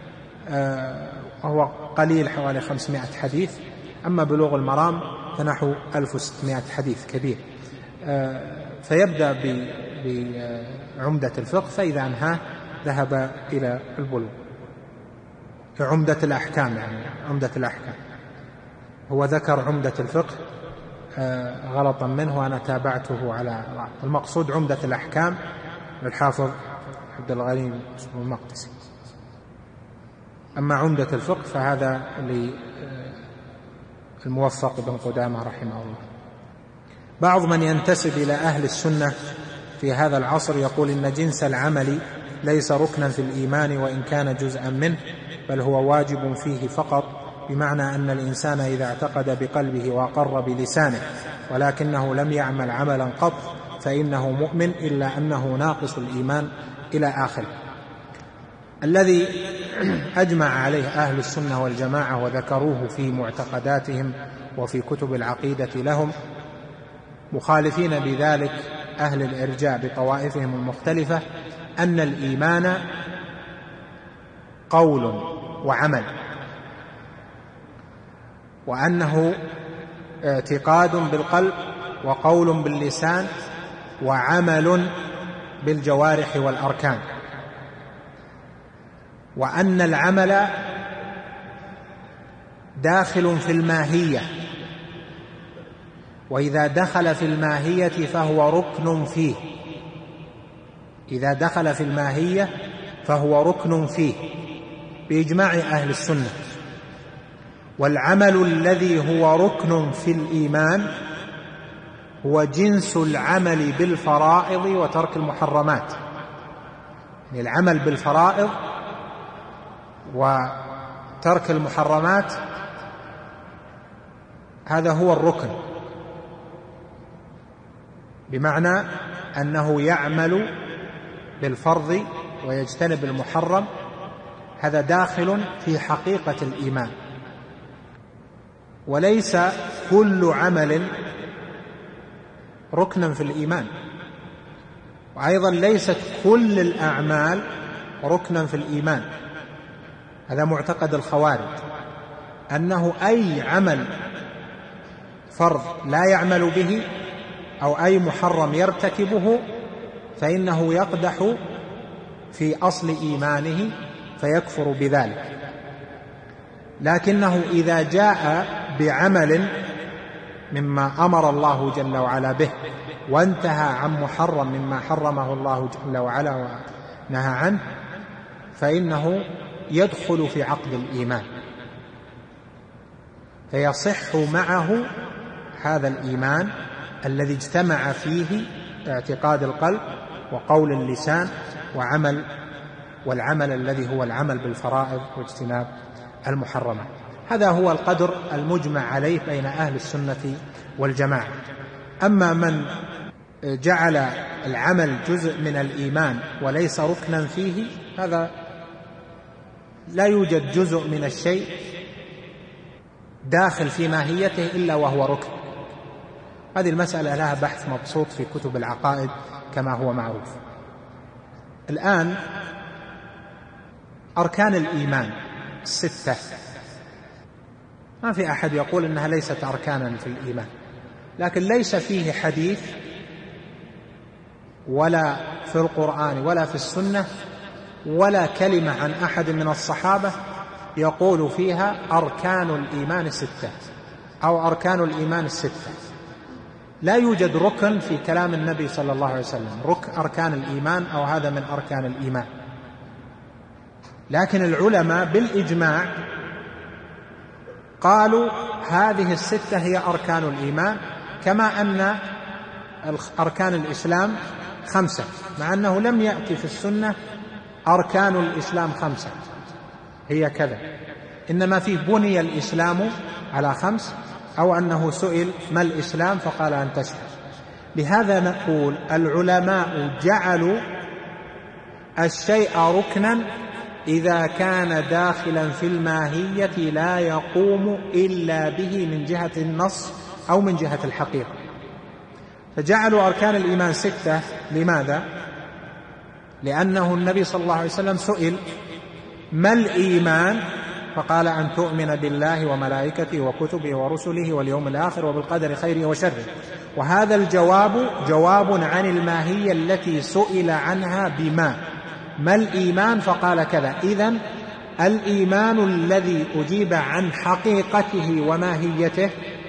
وهو قليل حوالي خمسمائة حديث. أما بلوغ المرام فنحو ألف وستمائة حديث، كبير. فيبدأ بعمدة الفقه، فإذا انهاه ذهب إلى البلوغ. عمدة الأحكام، يعني عمدة الأحكام. هو ذكر عمدة الفقه غلطا منه، وأنا تابعته على المقصود عمدة الأحكام للحافظ عبد الغني المقدسي. أما عمدة الفقه فهذا للموفق بن قدامة رحمه الله. بعض من ينتسب إلى أهل السنة في هذا العصر يقول إن جنس العمل ليس ركنا في الإيمان وإن كان جزءا منه، بل هو واجب فيه فقط، بمعنى أن الإنسان إذا اعتقد بقلبه وأقر بلسانه ولكنه لم يعمل عملا قط فإنه مؤمن، إلا أنه ناقص الإيمان إلى آخره. الذي أجمع عليه أهل السنة والجماعة وذكروه في معتقداتهم وفي كتب العقيدة لهم، مخالفين بذلك أهل الإرجاء بطوائفهم المختلفة، أن الإيمان قول وعمل، وأنه اعتقاد بالقلب وقول باللسان وعمل بالجوارح والأركان، وأن العمل داخل في الماهية، وإذا دخل في الماهية فهو ركن فيه. إذا دخل في الماهية فهو ركن فيه بإجماع أهل السنة. والعمل الذي هو ركن في الإيمان هو جنس العمل بالفرائض وترك المحرمات. يعني العمل بالفرائض وترك المحرمات هذا هو الركن، بمعنى أنه يعمل بالفرض ويجتنب المحرم، هذا داخل في حقيقة الإيمان. وليس كل عمل ركنا في الإيمان، وأيضا ليست كل الأعمال ركنا في الإيمان. هذا معتقد الخوارج، أنه أي عمل فرض لا يعمل به أو أي محرم يرتكبه فإنه يقدح في أصل إيمانه فيكفر بذلك. لكنه إذا جاء بعمل مما أمر الله جل وعلا به وانتهى عن محرم مما حرمه الله جل وعلا ونهى عنه فإنه يدخل في عقد الإيمان، فيصح معه هذا الإيمان الذي اجتمع فيه اعتقاد القلب وقول اللسان وعمل، والعمل الذي هو العمل بالفرائض واجتناب المحرمات. هذا هو القدر المجمع عليه بين أهل السنة والجماعة. أما من جعل العمل جزء من الإيمان وليس ركنا فيه، هذا لا يوجد جزء من الشيء داخل في ماهيته إلا وهو ركن. هذه المسألة لها بحث مبسوط في كتب العقائد كما هو معروف. الآن أركان الإيمان الستة، ما في أحد يقول أنها ليست أركانا في الإيمان، لكن ليس فيه حديث ولا في القرآن ولا في السنة ولا كلمة عن أحد من الصحابة يقول فيها أركان الإيمان ستة أو أركان الإيمان الستة. لا يوجد ركن في كلام النبي صلى الله عليه وسلم ركن أركان الإيمان أو هذا من أركان الإيمان. لكن العلماء بالإجماع قالوا هذه الستة هي أركان الإيمان، كما أن أركان الإسلام خمسة، مع أنه لم يأتي في السنة أركان الإسلام خمسة هي كذا، إنما فيه بني الإسلام على خمس، أو أنه سئل ما الإسلام فقال أن تشهد. لهذا نقول العلماء جعلوا الشيء ركنا إذا كان داخلا في الماهية لا يقوم إلا به من جهة النص أو من جهة الحقيقة، فجعلوا أركان الإيمان ستة. لماذا؟ لأنه النبي صلى الله عليه وسلم سئل ما الإيمان فقال أن تؤمن بالله وملائكته وكتبه ورسله واليوم الآخر وبالقدر خيره وشره، وهذا الجواب جواب عن الماهية التي سئل عنها بما ما الإيمان فقال كذا. إذن الإيمان الذي أجيب عن حقيقته وماهيته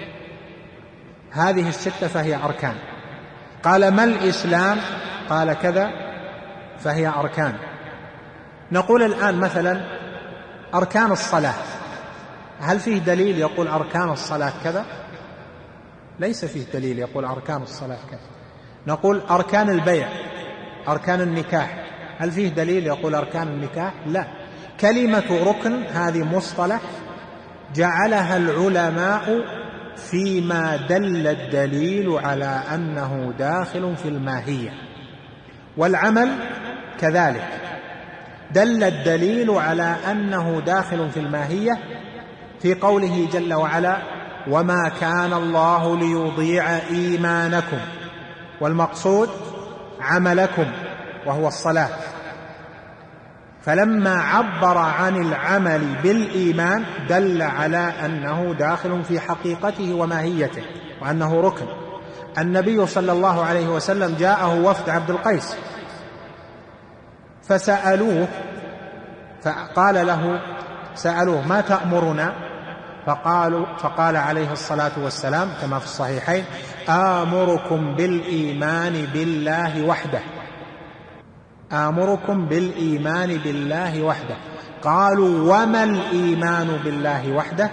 هذه الستة فهي أركان. قال ما الإسلام قال كذا فهي أركان. نقول الآن مثلا أركان الصلاة، هل فيه دليل يقول أركان الصلاة كذا؟ ليس فيه دليل يقول أركان الصلاة كذا. نقول أركان البيع، أركان النكاح، هل فيه دليل يقول أركان النكاح؟ لا. كلمة ركن هذه مصطلح جعلها العلماء فيما دل الدليل على أنه داخل في الماهية، والعمل كذلك دل الدليل على أنه داخل في الماهية في قوله جل وعلا وما كان الله ليضيع إيمانكم، والمقصود عملكم وهو الصلاة. فلما عبر عن العمل بالإيمان دل على أنه داخل في حقيقته وماهيته وأنه ركن. النبي صلى الله عليه وسلم جاءه وفد عبد القيس فسألوه، فقال له سألوه ما تأمرنا؟ فقالوا فقال عليه الصلاة والسلام كما في الصحيحين: آمركم بالإيمان بالله وحده، آمركم بالإيمان بالله وحده. قالوا: وما الإيمان بالله وحده؟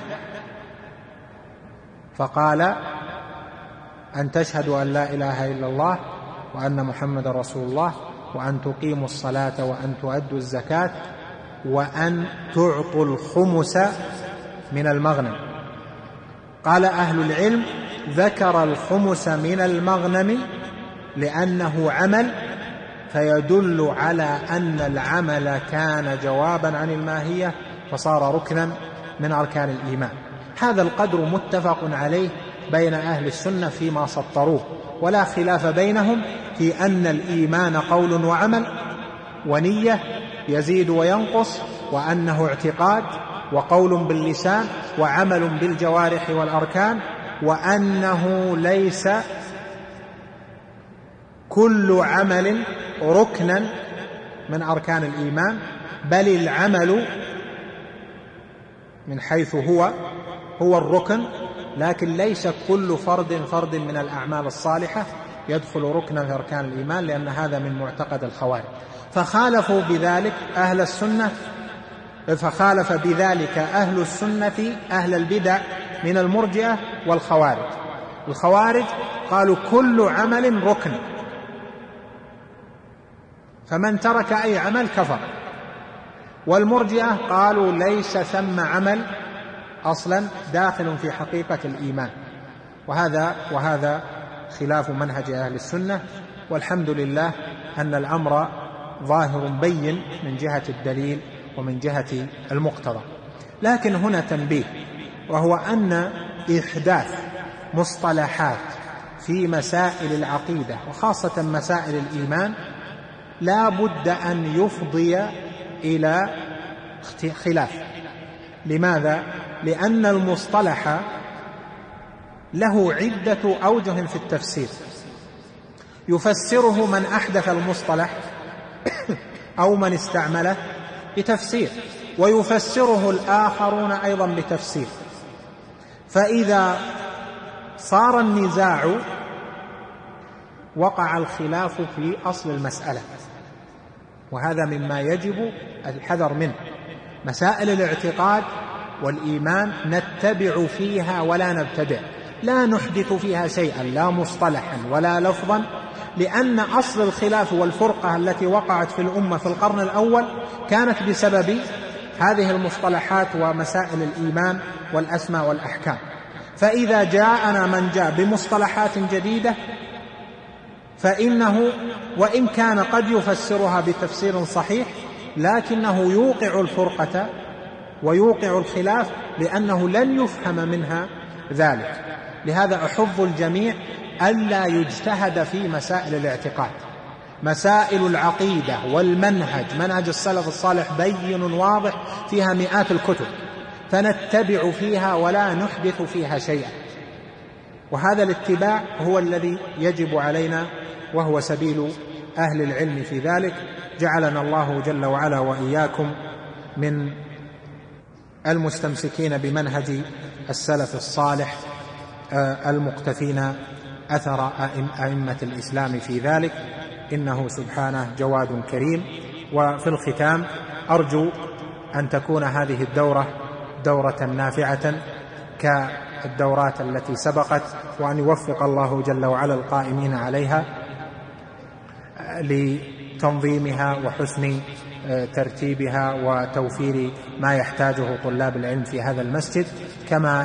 فقال: أن تشهدوا أن لا إله إلا الله وأن محمد رسول الله، وأن تقيموا الصلاة، وأن تؤدوا الزكاة، وأن تعطوا الخمس من المغنم. قال أهل العلم: ذكر الخمس من المغنم لأنه عمل، فيدل على أن العمل كان جوابا عن الماهية فصار ركنا من أركان الإيمان. هذا القدر متفق عليه بين أهل السنة فيما سطروه، ولا خلاف بينهم في أن الإيمان قول وعمل ونية يزيد وينقص، وأنه اعتقاد وقول باللسان وعمل بالجوارح والأركان، وأنه ليس كل عمل ركنا من أركان الإيمان، بل العمل من حيث هو هو الركن، لكن ليس كل فرد فرد من الأعمال الصالحة يدخل ركنا في أركان الإيمان، لأن هذا من معتقد الخوارج. فخالفوا بذلك أهل السنة فخالف بذلك أهل السنة أهل البدع من المرجئة والخوارج. الخوارج قالوا كل عمل ركن، فمن ترك أي عمل كفر. والمرجئة قالوا ليس ثم عمل أصلا داخل في حقيقة الإيمان. وهذا وهذا خلاف منهج أهل السنة، والحمد لله أن الأمر ظاهر بين من جهة الدليل ومن جهة المقتضى. لكن هنا تنبيه، وهو أن إحداث مصطلحات في مسائل العقيدة وخاصة مسائل الإيمان لا بد أن يفضي إلى خلاف. لماذا؟ لأن المصطلح له عدة أوجه في التفسير، يفسره من أحدث المصطلح أو من استعمله بتفسير، ويفسره الآخرون أيضا بتفسير. فإذا صار النزاع وقع الخلاف في أصل المسألة، وهذا مما يجب الحذر منه. مسائل الاعتقاد والإيمان نتبع فيها ولا نبتدع، لا نحدث فيها شيئا لا مصطلحا ولا لفظا، لأن أصل الخلاف والفرقة التي وقعت في الأمة في القرن الأول كانت بسبب هذه المصطلحات ومسائل الإيمان والأسماء والأحكام. فإذا جاءنا من جاء بمصطلحات جديدة فإنه وإن كان قد يفسرها بتفسير صحيح، لكنه يوقع الفرقة ويوقع الخلاف، لأنه لن يفهم منها ذلك. لهذا أحض الجميع ألا يجتهد في مسائل الاعتقاد. مسائل العقيدة والمنهج، منهج السلف الصالح بين واضح، فيها مئات الكتب، فنتبع فيها ولا نحدث فيها شيئا. وهذا الاتباع هو الذي يجب علينا، وهو سبيل أهل العلم في ذلك. جعلنا الله جل وعلا وإياكم من المستمسكين بمنهج السلف الصالح المقتفين أثر أئمة الإسلام في ذلك، إنه سبحانه جواد كريم. وفي الختام أرجو أن تكون هذه الدورة دورة نافعة كالدورات التي سبقت، وأن يوفق الله جل وعلا القائمين عليها لتنظيمها وحسن ترتيبها وتوفير ما يحتاجه طلاب العلم في هذا المسجد. كما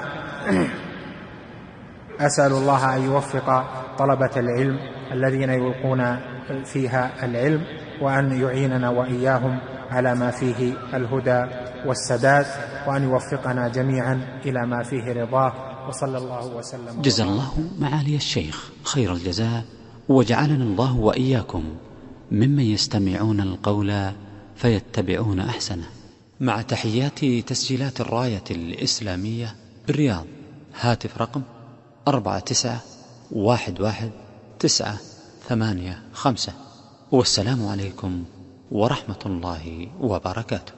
أسأل الله أن يوفق طلبة العلم الذين يلقون فيها العلم، وأن يعيننا وإياهم على ما فيه الهدى والسداد، وأن يوفقنا جميعا إلى ما فيه رضاه. وصلى الله وسلم. جزا الله معالي الشيخ خير الجزاء، وجعلنا الله وإياكم ممن يستمعون القول فيتبعون أحسنه. مع تحيات تسجيلات الراية الإسلامية بالرياض، هاتف رقم أربعة تسعة واحد واحد تسعة ثمانية خمسة. والسلام عليكم ورحمة الله وبركاته.